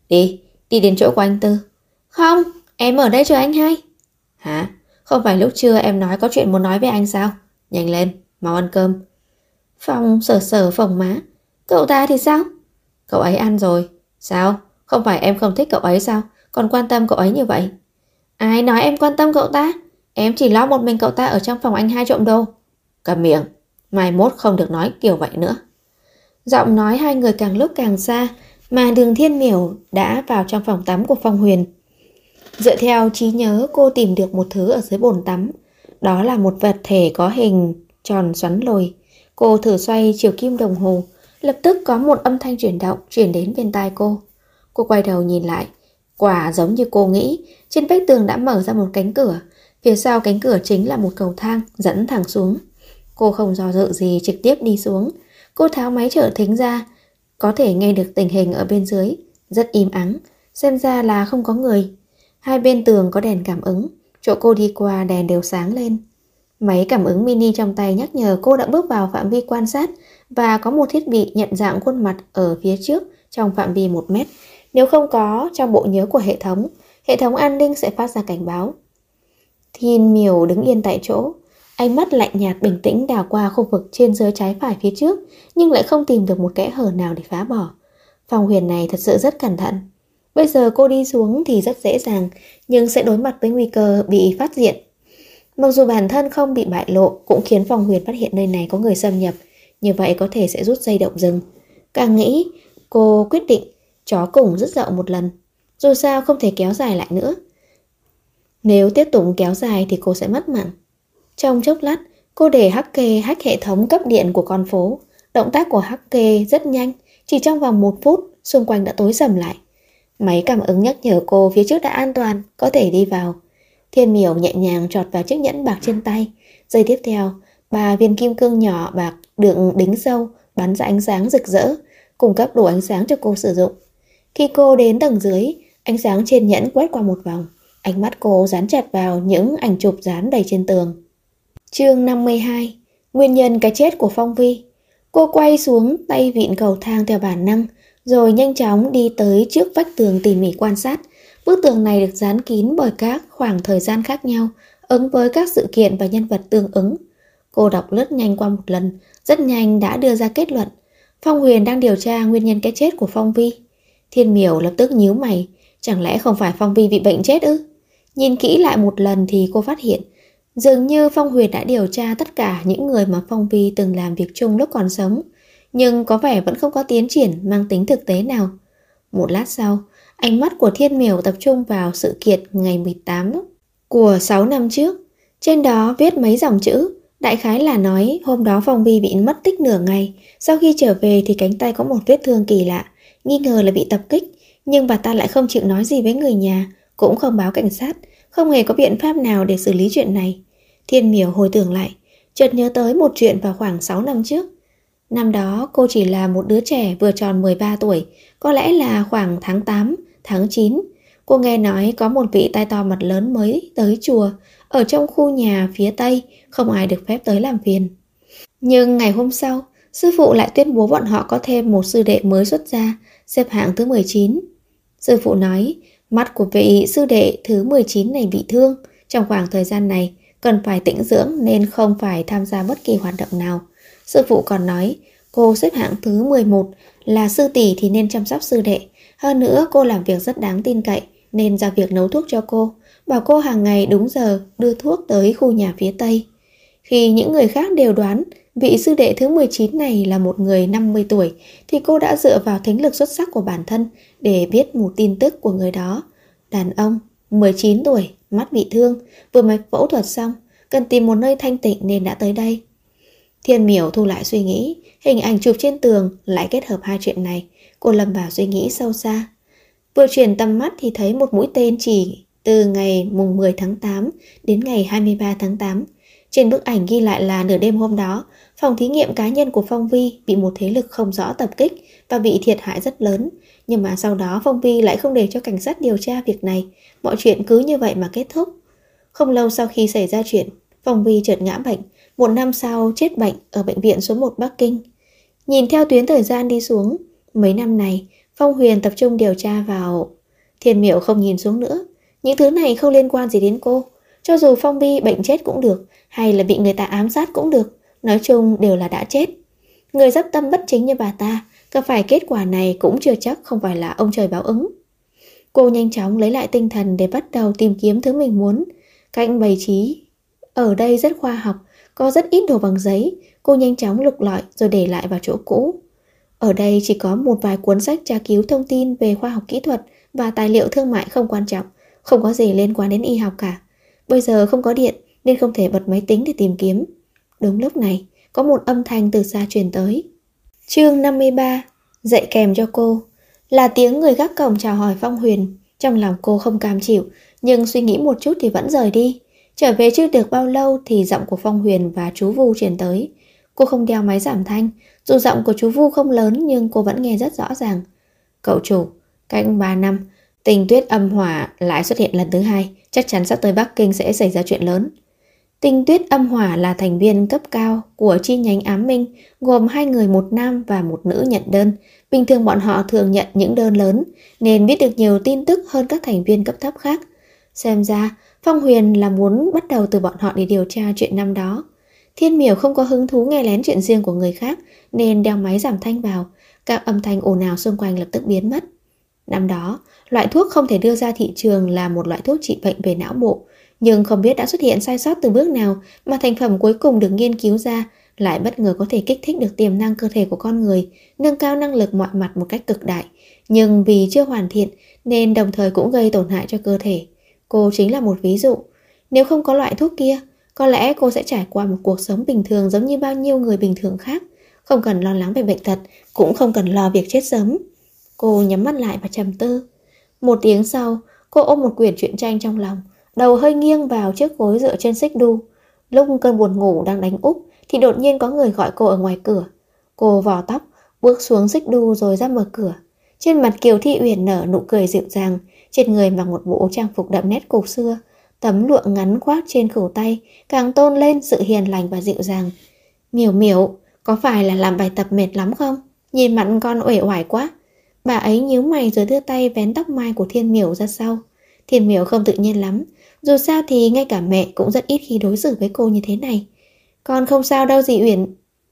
Đi đến chỗ của anh Tư. Không, em ở đây chờ anh hai. Hả? Không phải lúc trưa em nói có chuyện muốn nói với anh sao? Nhanh lên, mau ăn cơm. Phong Sở Sở phồng má. Cậu ta thì sao? Cậu ấy ăn rồi. Sao? Không phải em không thích cậu ấy sao? Còn quan tâm cậu ấy như vậy? Ai nói em quan tâm cậu ta? Em chỉ lo một mình cậu ta ở trong phòng anh hai trộm đồ. Cầm miệng, mai mốt không được nói kiểu vậy nữa. Giọng nói hai người càng lúc càng xa, mà Đường Thiên Miểu đã vào trong phòng tắm của Phong Huyền. Dựa theo trí nhớ, cô tìm được một thứ ở dưới bồn tắm. Đó là một vật thể có hình tròn xoắn lồi. Cô thử xoay chiều kim đồng hồ, lập tức có một âm thanh chuyển động chuyển đến bên tai cô. Cô quay đầu nhìn lại, quả giống như cô nghĩ, trên vách tường đã mở ra một cánh cửa. Phía sau cánh cửa chính là một cầu thang dẫn thẳng xuống. Cô không do dự gì trực tiếp đi xuống. Cô tháo máy trợ thính ra, có thể nghe được tình hình ở bên dưới. Rất im ắng, xem ra là không có người. Hai bên tường có đèn cảm ứng, chỗ cô đi qua đèn đều sáng lên. Máy cảm ứng mini trong tay nhắc nhở cô đã bước vào phạm vi quan sát và có một thiết bị nhận dạng khuôn mặt ở phía trước trong phạm vi 1 mét. Nếu không có trong bộ nhớ của hệ thống an ninh sẽ phát ra cảnh báo. Thiên Miểu đứng yên tại chỗ, ánh mắt lạnh nhạt bình tĩnh đảo qua khu vực trên dưới trái phải phía trước, nhưng lại không tìm được một kẽ hở nào để phá bỏ. Phong Huyền này thật sự rất cẩn thận. Bây giờ cô đi xuống thì rất dễ dàng, nhưng sẽ đối mặt với nguy cơ bị phát hiện. Mặc dù bản thân không bị bại lộ, cũng khiến Phong Huyền phát hiện nơi này có người xâm nhập, như vậy có thể sẽ rút dây động rừng. Càng nghĩ, cô quyết định chó cùng rứt dậu một lần. Dù sao không thể kéo dài lại nữa. Nếu tiếp tục kéo dài thì cô sẽ mất mạng. Trong chốc lát, cô để hacker hack hệ thống cấp điện của con phố. Động tác của hacker rất nhanh, chỉ trong vòng 1 phút, xung quanh đã tối sầm lại. Máy cảm ứng nhắc nhở cô phía trước đã an toàn, có thể đi vào. Thiên Miểu nhẹ nhàng chọt vào chiếc nhẫn bạc trên tay. Giây tiếp theo, 3 viên kim cương nhỏ bạc được đính sâu, bắn ra ánh sáng rực rỡ, cung cấp đủ ánh sáng cho cô sử dụng. Khi cô đến tầng dưới, ánh sáng trên nhẫn quét qua một vòng. Ánh mắt cô dán chặt vào những ảnh chụp dán đầy trên tường. Chương 52. Nguyên nhân cái chết của Phong Vi. Cô quay xuống tay vịn cầu thang theo bản năng, rồi nhanh chóng đi tới trước vách tường tỉ mỉ quan sát. Bức tường này được dán kín bởi các khoảng thời gian khác nhau, ứng với các sự kiện và nhân vật tương ứng. Cô đọc lướt nhanh qua một lần, rất nhanh đã đưa ra kết luận. Phong Huyền đang điều tra nguyên nhân cái chết của Phong Vi. Thiên Miểu lập tức nhíu mày, chẳng lẽ không phải Phong Vi bị bệnh chết ư? Nhìn kỹ lại một lần thì cô phát hiện, dường như Phong Huyền đã điều tra tất cả những người mà Phong Vi từng làm việc chung lúc còn sống, nhưng có vẻ vẫn không có tiến triển mang tính thực tế nào. Một lát sau, ánh mắt của Thiên Miểu tập trung vào sự kiện ngày 18 của 6 năm trước. Trên đó viết mấy dòng chữ, đại khái là nói hôm đó Phong Vi bị mất tích nửa ngày. Sau khi trở về thì cánh tay có một vết thương kỳ lạ, nghi ngờ là bị tập kích, nhưng bà ta lại không chịu nói gì với người nhà, cũng không báo cảnh sát, không hề có biện pháp nào để xử lý chuyện này. Thiên Miểu hồi tưởng lại, chợt nhớ tới một chuyện vào khoảng 6 năm trước. Năm đó cô chỉ là một đứa trẻ vừa tròn 13 tuổi, có lẽ là khoảng tháng 8, tháng 9. Cô nghe nói có một vị tai to mặt lớn mới tới chùa, ở trong khu nhà phía Tây, không ai được phép tới làm phiền. Nhưng ngày hôm sau, sư phụ lại tuyên bố bọn họ có thêm một sư đệ mới xuất gia, xếp hạng thứ 19. Sư phụ nói, mắt của vị sư đệ thứ 19 này bị thương, trong khoảng thời gian này cần phải tĩnh dưỡng nên không phải tham gia bất kỳ hoạt động nào. Sư phụ còn nói, cô xếp hạng thứ 11 là sư tỷ thì nên chăm sóc sư đệ. Hơn nữa cô làm việc rất đáng tin cậy nên giao việc nấu thuốc cho cô, bảo cô hàng ngày đúng giờ đưa thuốc tới khu nhà phía Tây. Khi những người khác đều đoán vị sư đệ thứ 19 này là một người 50 tuổi thì cô đã dựa vào thính lực xuất sắc của bản thân để biết một tin tức của người đó. Đàn ông, 19 tuổi, mắt bị thương, vừa mới phẫu thuật xong, cần tìm một nơi thanh tịnh nên đã tới đây. Thiên Miểu thu lại suy nghĩ, hình ảnh chụp trên tường lại kết hợp hai chuyện này. Cô lâm vào suy nghĩ sâu xa. Vừa chuyển tầm mắt thì thấy một mũi tên chỉ từ ngày mùng 10 tháng 8 đến ngày 23 tháng 8. Trên bức ảnh ghi lại là nửa đêm hôm đó, phòng thí nghiệm cá nhân của Phong Vi bị một thế lực không rõ tập kích và bị thiệt hại rất lớn. Nhưng mà sau đó Phong Vi lại không để cho cảnh sát điều tra việc này. Mọi chuyện cứ như vậy mà kết thúc. Không lâu sau khi xảy ra chuyện, Phong Vi chợt ngã bệnh. 1 năm sau chết bệnh ở bệnh viện số 1 Bắc Kinh. Nhìn theo tuyến thời gian đi xuống, mấy năm này Phong Huyền tập trung điều tra vào. Thiên Miểu không nhìn xuống nữa. Những thứ này không liên quan gì đến cô. Cho dù Phong Vi bệnh chết cũng được, hay là bị người ta ám sát cũng được, nói chung đều là đã chết. Người dắp tâm bất chính như bà ta gặp phải kết quả này cũng chưa chắc không phải là ông trời báo ứng. Cô nhanh chóng lấy lại tinh thần để bắt đầu tìm kiếm thứ mình muốn. Cách bày trí ở đây rất khoa học, có rất ít đồ bằng giấy. Cô nhanh chóng lục lọi rồi để lại vào chỗ cũ. Ở đây chỉ có một vài cuốn sách tra cứu thông tin về khoa học kỹ thuật và tài liệu thương mại không quan trọng, không có gì liên quan đến y học cả. Bây giờ không có điện nên không thể bật máy tính để tìm kiếm. Đúng lúc này, có một âm thanh từ xa truyền tới. Chương 53. Dạy kèm cho cô. Là tiếng người gác cổng chào hỏi Phong Huyền. Trong lòng cô không cam chịu, nhưng suy nghĩ một chút thì vẫn rời đi. Trở về chưa được bao lâu thì giọng của Phong Huyền và chú Vu truyền tới. Cô không đeo máy giảm thanh, dù giọng của chú Vu không lớn nhưng cô vẫn nghe rất rõ ràng. Cậu chủ, cách 3 năm, Tinh Tuyết Âm Hỏa lại xuất hiện lần thứ hai, chắc chắn sắp tới Bắc Kinh sẽ xảy ra chuyện lớn. Tinh Tuyết Âm Hỏa là thành viên cấp cao của chi nhánh Ám Minh, gồm 2 người, một nam và một nữ nhận đơn. Bình thường bọn họ thường nhận những đơn lớn, nên biết được nhiều tin tức hơn các thành viên cấp thấp khác. Xem ra, Phong Huyền là muốn bắt đầu từ bọn họ để điều tra chuyện năm đó. Thiên Miểu không có hứng thú nghe lén chuyện riêng của người khác, nên đeo máy giảm thanh vào. Các âm thanh ồn ào xung quanh lập tức biến mất. Năm đó, loại thuốc không thể đưa ra thị trường là một loại thuốc trị bệnh về não bộ. Nhưng không biết đã xuất hiện sai sót từ bước nào mà thành phẩm cuối cùng được nghiên cứu ra lại bất ngờ có thể kích thích được tiềm năng cơ thể của con người, nâng cao năng lực mọi mặt một cách cực đại. Nhưng vì chưa hoàn thiện nên đồng thời cũng gây tổn hại cho cơ thể. Cô chính là một ví dụ. Nếu không có loại thuốc kia, có lẽ cô sẽ trải qua một cuộc sống bình thường giống như bao nhiêu người bình thường khác. Không cần lo lắng về bệnh tật, cũng không cần lo việc chết sớm. Cô nhắm mắt lại và trầm tư. Một tiếng sau, cô ôm một quyển truyện tranh trong lòng, đầu hơi nghiêng vào chiếc gối dựa trên xích đu. Lúc cơn buồn ngủ đang đánh úp thì đột nhiên có người gọi cô ở ngoài cửa. Cô vò tóc, bước xuống xích đu rồi ra mở cửa. Trên mặt Kiều Thị Uyển nở nụ cười dịu dàng, trên người mặc một bộ trang phục đậm nét cổ xưa. Tấm lụa ngắn khoác trên khửu tay càng tôn lên sự hiền lành và dịu dàng. Miểu Miểu, có phải là làm bài tập mệt lắm không? Nhìn mặt con uể oải quá. Bà ấy nhíu mày rồi đưa tay vén tóc mai của Thiên Miểu ra sau. Thiên Miểu không tự nhiên lắm. Dù sao thì ngay cả mẹ cũng rất ít khi đối xử với cô như thế này. Con không sao đâu dì Uyển.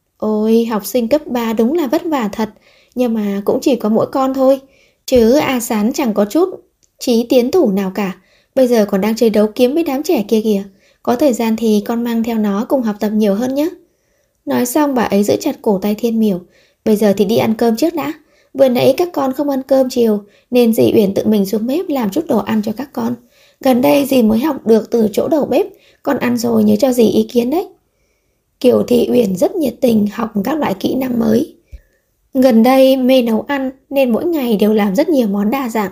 Ôi, học sinh cấp 3 đúng là vất vả thật. Nhưng mà cũng chỉ có mỗi con thôi. Chứ A Sán chẳng có chút chí tiến thủ nào cả. Bây giờ còn đang chơi đấu kiếm với đám trẻ kia kìa. Có thời gian thì con mang theo nó cùng học tập nhiều hơn nhé. Nói xong bà ấy giữ chặt cổ tay Thiên Miểu. Bây giờ thì đi ăn cơm trước đã. Vừa nãy các con không ăn cơm chiều nên dì Uyển tự mình xuống bếp làm chút đồ ăn cho các con. Gần đây dì mới học được từ chỗ đầu bếp. Con ăn rồi nhớ cho dì ý kiến đấy. Kiều Thị Uyển rất nhiệt tình học các loại kỹ năng mới. Gần đây mê nấu ăn nên mỗi ngày đều làm rất nhiều món đa dạng.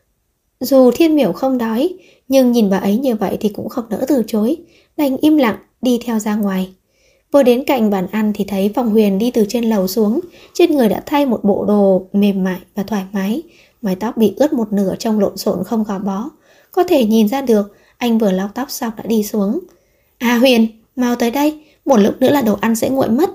Dù Thiên Miểu không đói, nhưng nhìn bà ấy như vậy thì cũng không nỡ từ chối, đành im lặng đi theo ra ngoài. Vừa đến cạnh bàn ăn thì thấy Phong Huyền đi từ trên lầu xuống, trên người đã thay một bộ đồ mềm mại và thoải mái, mái tóc bị ướt một nửa trông lộn xộn không gò bó. Có thể nhìn ra được anh vừa lau tóc xong đã đi xuống. À Huyền, mau tới đây, một lúc nữa là đồ ăn sẽ nguội mất.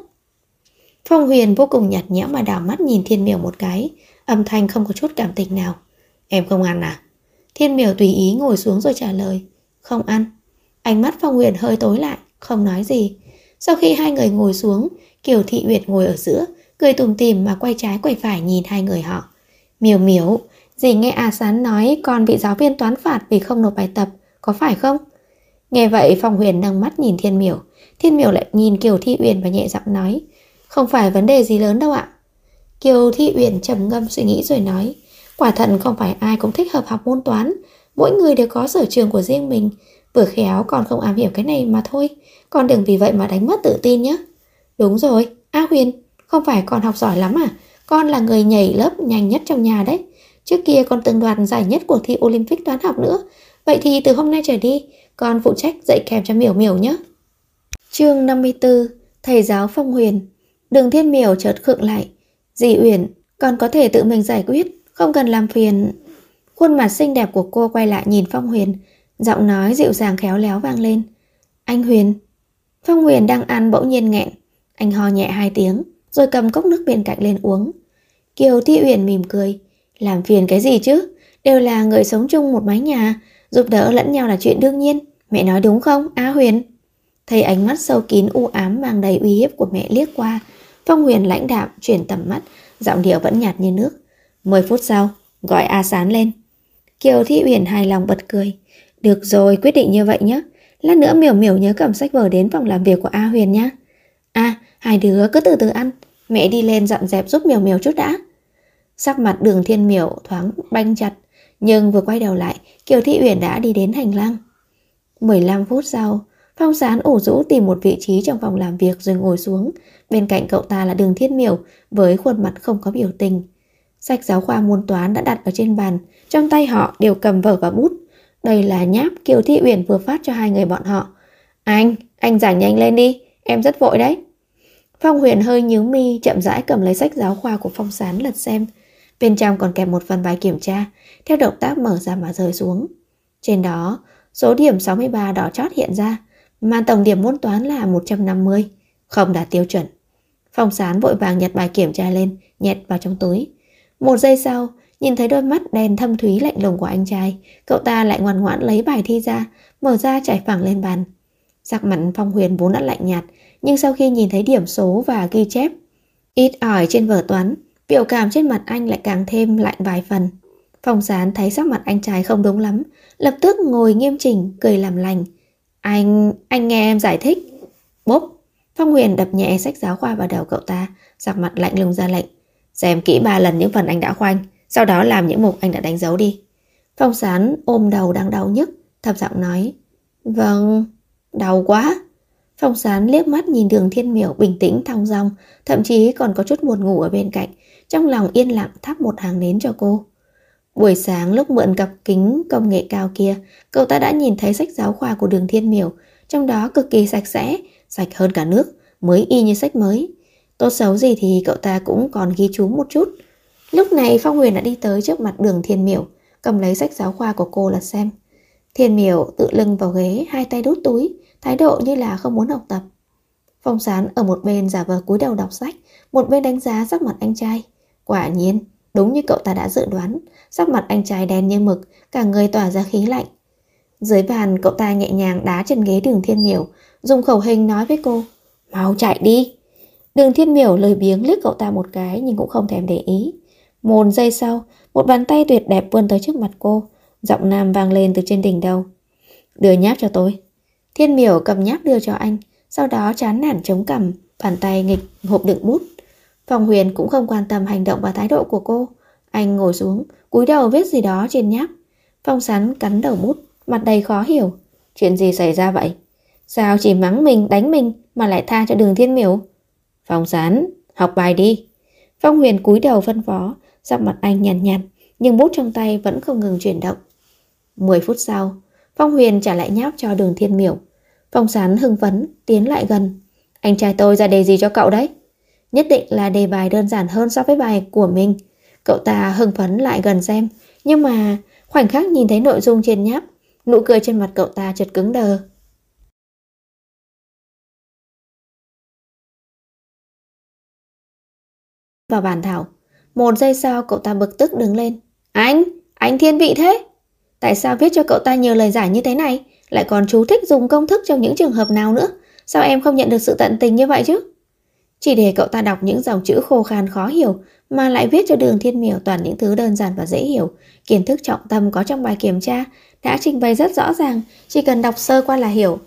Phong Huyền vô cùng nhạt nhẽo mà đảo mắt nhìn Thiên Miểu một cái, âm thanh không có chút cảm tình nào. Em không ăn à? Thiên Miểu tùy ý ngồi xuống rồi trả lời. Không ăn. Ánh mắt Phong Huyền hơi tối lại, không nói gì. Sau khi hai người ngồi xuống, Kiều Thị Uyển ngồi ở giữa, cười tủm tỉm mà quay trái quay phải nhìn hai người họ. Miểu Miểu, dì nghe A Sán nói con bị giáo viên toán phạt vì không nộp bài tập, có phải không? Nghe vậy Phong Huyền nâng mắt nhìn Thiên Miểu. Thiên Miểu lại nhìn Kiều Thị Uyển và nhẹ giọng nói. Không phải vấn đề gì lớn đâu ạ. Kiều Thị Uyển trầm ngâm suy nghĩ rồi nói. Quả thật không phải ai cũng thích hợp học môn toán. Mỗi người đều có sở trường của riêng mình. Vừa khéo còn không am hiểu cái này mà thôi. Con đừng vì vậy mà đánh mất tự tin nhé. Đúng rồi, A Huyền, không phải con học giỏi lắm à? Con là người nhảy lớp nhanh nhất trong nhà đấy. Trước kia con từng đoạt giải nhất cuộc thi Olympic toán học nữa. Vậy thì từ hôm nay trở đi, con phụ trách dạy kèm cho Miểu Miểu nhé. Chương 54. Thầy giáo Phong Huyền. Đường Thiên Miểu chợt khựng lại. Dì Uyển, con có thể tự mình giải quyết, không cần làm phiền. Khuôn mặt xinh đẹp của cô quay lại nhìn Phong Huyền, giọng nói dịu dàng khéo léo vang lên. Anh Huyền. Phong Huyền đang ăn bỗng nhiên nghẹn. Anh ho nhẹ 2 tiếng, rồi cầm cốc nước bên cạnh lên uống. Kiều Thị Uyển mỉm cười. Làm phiền cái gì chứ? Đều là người sống chung một mái nhà, giúp đỡ lẫn nhau là chuyện đương nhiên. Mẹ nói đúng không, Á Huyền? Thấy ánh mắt sâu kín u ám mang đầy uy hiếp của mẹ liếc qua, Phong Huyền lãnh đạm chuyển tầm mắt, giọng điệu vẫn nhạt như nước. 10 phút sau, gọi A Sán lên. Kiều Thị Uyển hài lòng bật cười. Được rồi, quyết định như vậy nhé. Lát nữa Miểu Miểu nhớ cầm sách vở đến phòng làm việc của A Huyền nhé. À, hai đứa cứ từ từ ăn. Mẹ đi lên dọn dẹp giúp Miểu Miểu chút đã. Sắc mặt Đường Thiên Miểu thoáng banh chặt, nhưng vừa quay đầu lại, Kiều Thị Uyển đã đi đến hành lang. 15 phút sau, Phong Sán ủ rũ tìm một vị trí trong phòng làm việc rồi ngồi xuống. Bên cạnh cậu ta là Đường Thiên Miểu với khuôn mặt không có biểu tình. Sách giáo khoa môn toán đã đặt ở trên bàn, trong tay họ đều cầm vở và bút. Đây là nháp Kiều Thi Uyển vừa phát cho hai người bọn họ. Anh giảng nhanh lên đi, em rất vội đấy. Phong Huyền hơi nhíu mi, chậm rãi cầm lấy sách giáo khoa của Phong Sán lật xem. Bên trong còn kèm một phần bài kiểm tra, theo động tác mở ra mà rơi xuống. Trên đó, số điểm 63 đỏ chót hiện ra, mà tổng điểm môn toán là 150, không đạt tiêu chuẩn. Phong Sán vội vàng nhặt bài kiểm tra lên, nhét vào trong túi. Một giây sau, nhìn thấy đôi mắt đen thâm thúy lạnh lùng của anh trai, cậu ta lại ngoan ngoãn lấy bài thi ra, mở ra trải phẳng lên bàn. Sắc mặt Phong Huyền vốn đã lạnh nhạt, nhưng sau khi nhìn thấy điểm số và ghi chép ít ỏi trên vở toán, biểu cảm trên mặt anh lại càng thêm lạnh vài phần. Phong Sán thấy sắc mặt anh trai không đúng lắm, lập tức ngồi nghiêm chỉnh, cười làm lành. Anh nghe em giải thích. Bốp! Phong Huyền đập nhẹ sách giáo khoa vào đầu cậu ta, sắc mặt lạnh lùng ra lệnh. Xem kỹ 3 lần những phần anh đã khoanh, sau đó làm những mục anh đã đánh dấu đi. Phong Sán ôm đầu đang đau nhức, thấp giọng nói. Vâng, đau quá. Phong Sán liếc mắt nhìn Đường Thiên Miểu bình tĩnh thong dong, thậm chí còn có chút buồn ngủ ở bên cạnh, trong lòng yên lặng thắp một hàng nến cho cô. Buổi sáng lúc mượn cặp kính công nghệ cao kia, cậu ta đã nhìn thấy sách giáo khoa của Đường Thiên Miểu, trong đó cực kỳ sạch sẽ, sạch hơn cả nước, mới y như sách mới. Tốt xấu gì thì cậu ta cũng còn ghi chú một chút. Lúc này Phong Huyền đã đi tới trước mặt Đường Thiên Miểu, cầm lấy sách giáo khoa của cô lật xem. Thiên Miểu tự lưng vào ghế, hai tay đút túi, thái độ như là không muốn học tập. Phong Sán ở một bên giả vờ cúi đầu đọc sách, một bên đánh giá sắc mặt anh trai. Quả nhiên, đúng như cậu ta đã dự đoán, sắc mặt anh trai đen như mực, cả người tỏa ra khí lạnh. Dưới bàn, cậu ta nhẹ nhàng đá chân ghế Đường Thiên Miểu, dùng khẩu hình nói với cô. Mau chạy đi. Đường Thiên Miểu lười biếng liếc cậu ta một cái nhưng cũng không thèm để ý. Một giây sau, một bàn tay tuyệt đẹp vươn tới trước mặt cô, giọng nam vang lên từ trên đỉnh đầu. Đưa nháp cho tôi. Thiên Miểu cầm nháp đưa cho anh, sau đó chán nản chống cằm, bàn tay nghịch hộp đựng bút. Phong Huyền cũng không quan tâm hành động và thái độ của cô. Anh ngồi xuống, cúi đầu viết gì đó trên nháp. Phong Sán cắn đầu bút, mặt đầy khó hiểu. Chuyện gì xảy ra vậy? Sao chỉ mắng mình, đánh mình mà lại tha cho Đường Thiên Miểu? Phong Sán, học bài đi. Phong Huyền cúi đầu phân phó, sắc mặt anh nhàn nhạt, nhưng bút trong tay vẫn không ngừng chuyển động. 10 phút sau, Phong Huyền trả lại nháp cho Đường Thiên Miểu. Phong Sán hưng phấn tiến lại gần. Anh trai tôi ra đề gì cho cậu đấy? Nhất định là đề bài đơn giản hơn so với bài của mình. Cậu ta hưng phấn lại gần xem, nhưng mà khoảnh khắc nhìn thấy nội dung trên nháp, nụ cười trên mặt cậu ta chợt cứng đờ. Vào bàn thảo, một giây sau cậu ta bực tức đứng lên. Anh thiên vị thế. Tại sao viết cho cậu ta nhiều lời giải như thế này, lại còn chú thích dùng công thức trong những trường hợp nào nữa? Sao em không nhận được sự tận tình như vậy chứ? Chỉ để cậu ta đọc những dòng chữ khô khan khó hiểu mà lại viết cho Đường Thiên Miểu toàn những thứ đơn giản và dễ hiểu. Kiến thức trọng tâm có trong bài kiểm tra đã trình bày rất rõ ràng, chỉ cần đọc sơ qua là hiểu.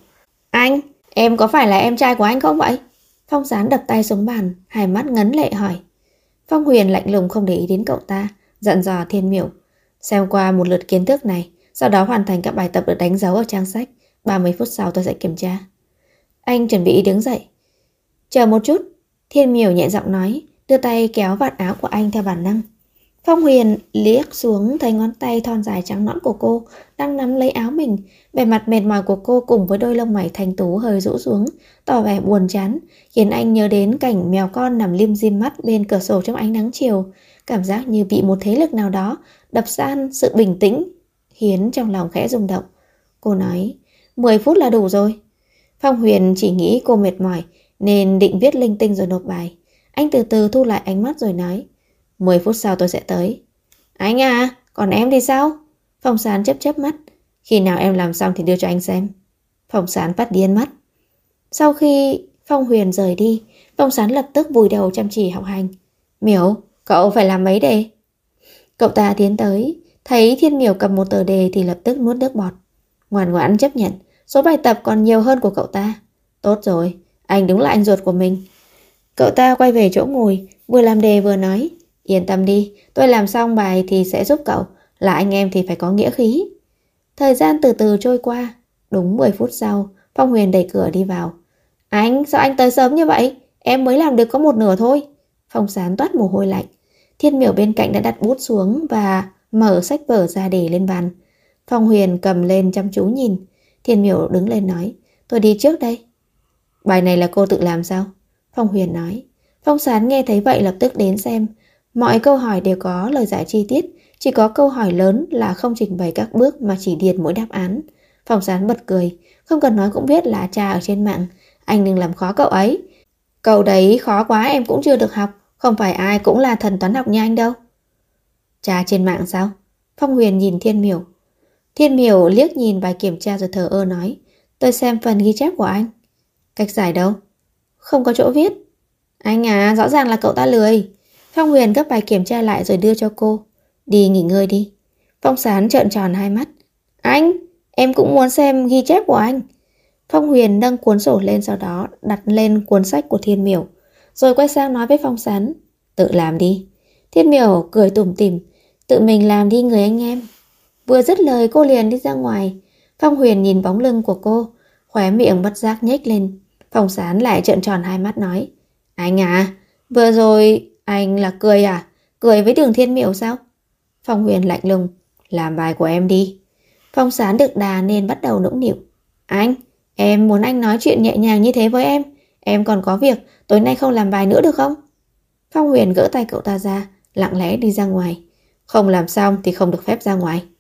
Em có phải là em trai của anh không vậy? Phong Sán đập tay xuống bàn, hai mắt ngấn lệ hỏi. Phong Huyền lạnh lùng không để ý đến cậu ta, dặn dò Thiên Miểu. Xem qua một lượt kiến thức này, sau đó hoàn thành các bài tập được đánh dấu ở trang sách. 30 phút sau tôi sẽ kiểm tra. Anh chuẩn bị đứng dậy. Chờ một chút, Thiên Miểu nhẹ giọng nói, đưa tay kéo vạt áo của anh theo bản năng. Phong Huyền liếc xuống thấy ngón tay thon dài trắng nõn của cô đang nắm lấy áo mình. Vẻ mặt mệt mỏi của cô cùng với đôi lông mày thanh tú hơi rũ xuống, tỏ vẻ buồn chán, khiến anh nhớ đến cảnh mèo con nằm lim dim mắt bên cửa sổ trong ánh nắng chiều. Cảm giác như bị một thế lực nào đó đập tan sự bình tĩnh, khiến trong lòng khẽ rung động. Cô nói, 10 phút là đủ rồi. Phong Huyền chỉ nghĩ cô mệt mỏi nên định viết linh tinh rồi nộp bài. Anh từ từ thu lại ánh mắt rồi nói, 10 phút sau tôi sẽ tới. Anh à, còn em thì sao? Phong Sán chớp mắt. Khi nào em làm xong thì đưa cho anh xem. Phong Sán phát điên mắt. Sau khi Phong Huyền rời đi, Phong Sán lập tức vùi đầu chăm chỉ học hành. Miểu, cậu phải làm mấy đề? Cậu ta tiến tới, thấy Thiên Miểu cầm một tờ đề thì lập tức nuốt nước bọt. Ngoan ngoãn chấp nhận, số bài tập còn nhiều hơn của cậu ta. Tốt rồi, anh đúng là anh ruột của mình. Cậu ta quay về chỗ ngồi, vừa làm đề vừa nói, yên tâm đi, tôi làm xong bài thì sẽ giúp cậu, là anh em thì phải có nghĩa khí. Thời gian từ từ trôi qua, đúng 10 phút sau, Phong Huyền đẩy cửa đi vào. Sao anh tới sớm như vậy? Em mới làm được có một nửa thôi. Phong Sán toát mồ hôi lạnh. Thiên Miểu bên cạnh đã đặt bút xuống và mở sách vở ra để lên bàn. Phong Huyền cầm lên chăm chú nhìn. Thiên Miểu đứng lên nói, tôi đi trước đây. Bài này là cô tự làm sao? Phong Huyền nói. Phong Sán nghe thấy vậy lập tức đến xem. Mọi câu hỏi đều có lời giải chi tiết, chỉ có câu hỏi lớn là không trình bày các bước mà chỉ điền mỗi đáp án. Phong Sán bật cười, không cần nói cũng biết là tra ở trên mạng, anh đừng làm khó cậu ấy. Cậu đấy khó quá em cũng chưa được học, không phải ai cũng là thần toán học như anh đâu. Tra trên mạng sao? Phong Huyền nhìn Thiên Miểu. Thiên Miểu liếc nhìn bài kiểm tra rồi thờ ơ nói, tôi xem phần ghi chép của anh. Cách giải đâu? Không có chỗ viết. Anh à, rõ ràng là cậu ta lười. Phong Huyền gấp bài kiểm tra lại rồi đưa cho cô. Đi nghỉ ngơi đi. Phong Sán trợn tròn hai mắt. Anh, em cũng muốn xem ghi chép của anh. Phong Huyền nâng cuốn sổ lên, sau đó đặt lên cuốn sách của Thiên Miểu, rồi quay sang nói với Phong Sán, tự làm đi. Thiên Miểu cười tủm tỉm, tự mình làm đi người anh em. Vừa dứt lời cô liền đi ra ngoài. Phong Huyền nhìn bóng lưng của cô, khóe miệng bất giác nhếch lên. Phong Sán lại trợn tròn hai mắt nói, anh à, vừa rồi anh là cười à? Cười với Đường Thiên Miểu sao? Phong Huyền lạnh lùng, làm bài của em đi. Phong Sán được đà nên bắt đầu nũng nịu. Anh, em muốn anh nói chuyện nhẹ nhàng như thế với em. Em còn có việc, tối nay không làm bài nữa được không? Phong Huyền gỡ tay cậu ta ra, lặng lẽ đi ra ngoài. Không làm xong thì không được phép ra ngoài.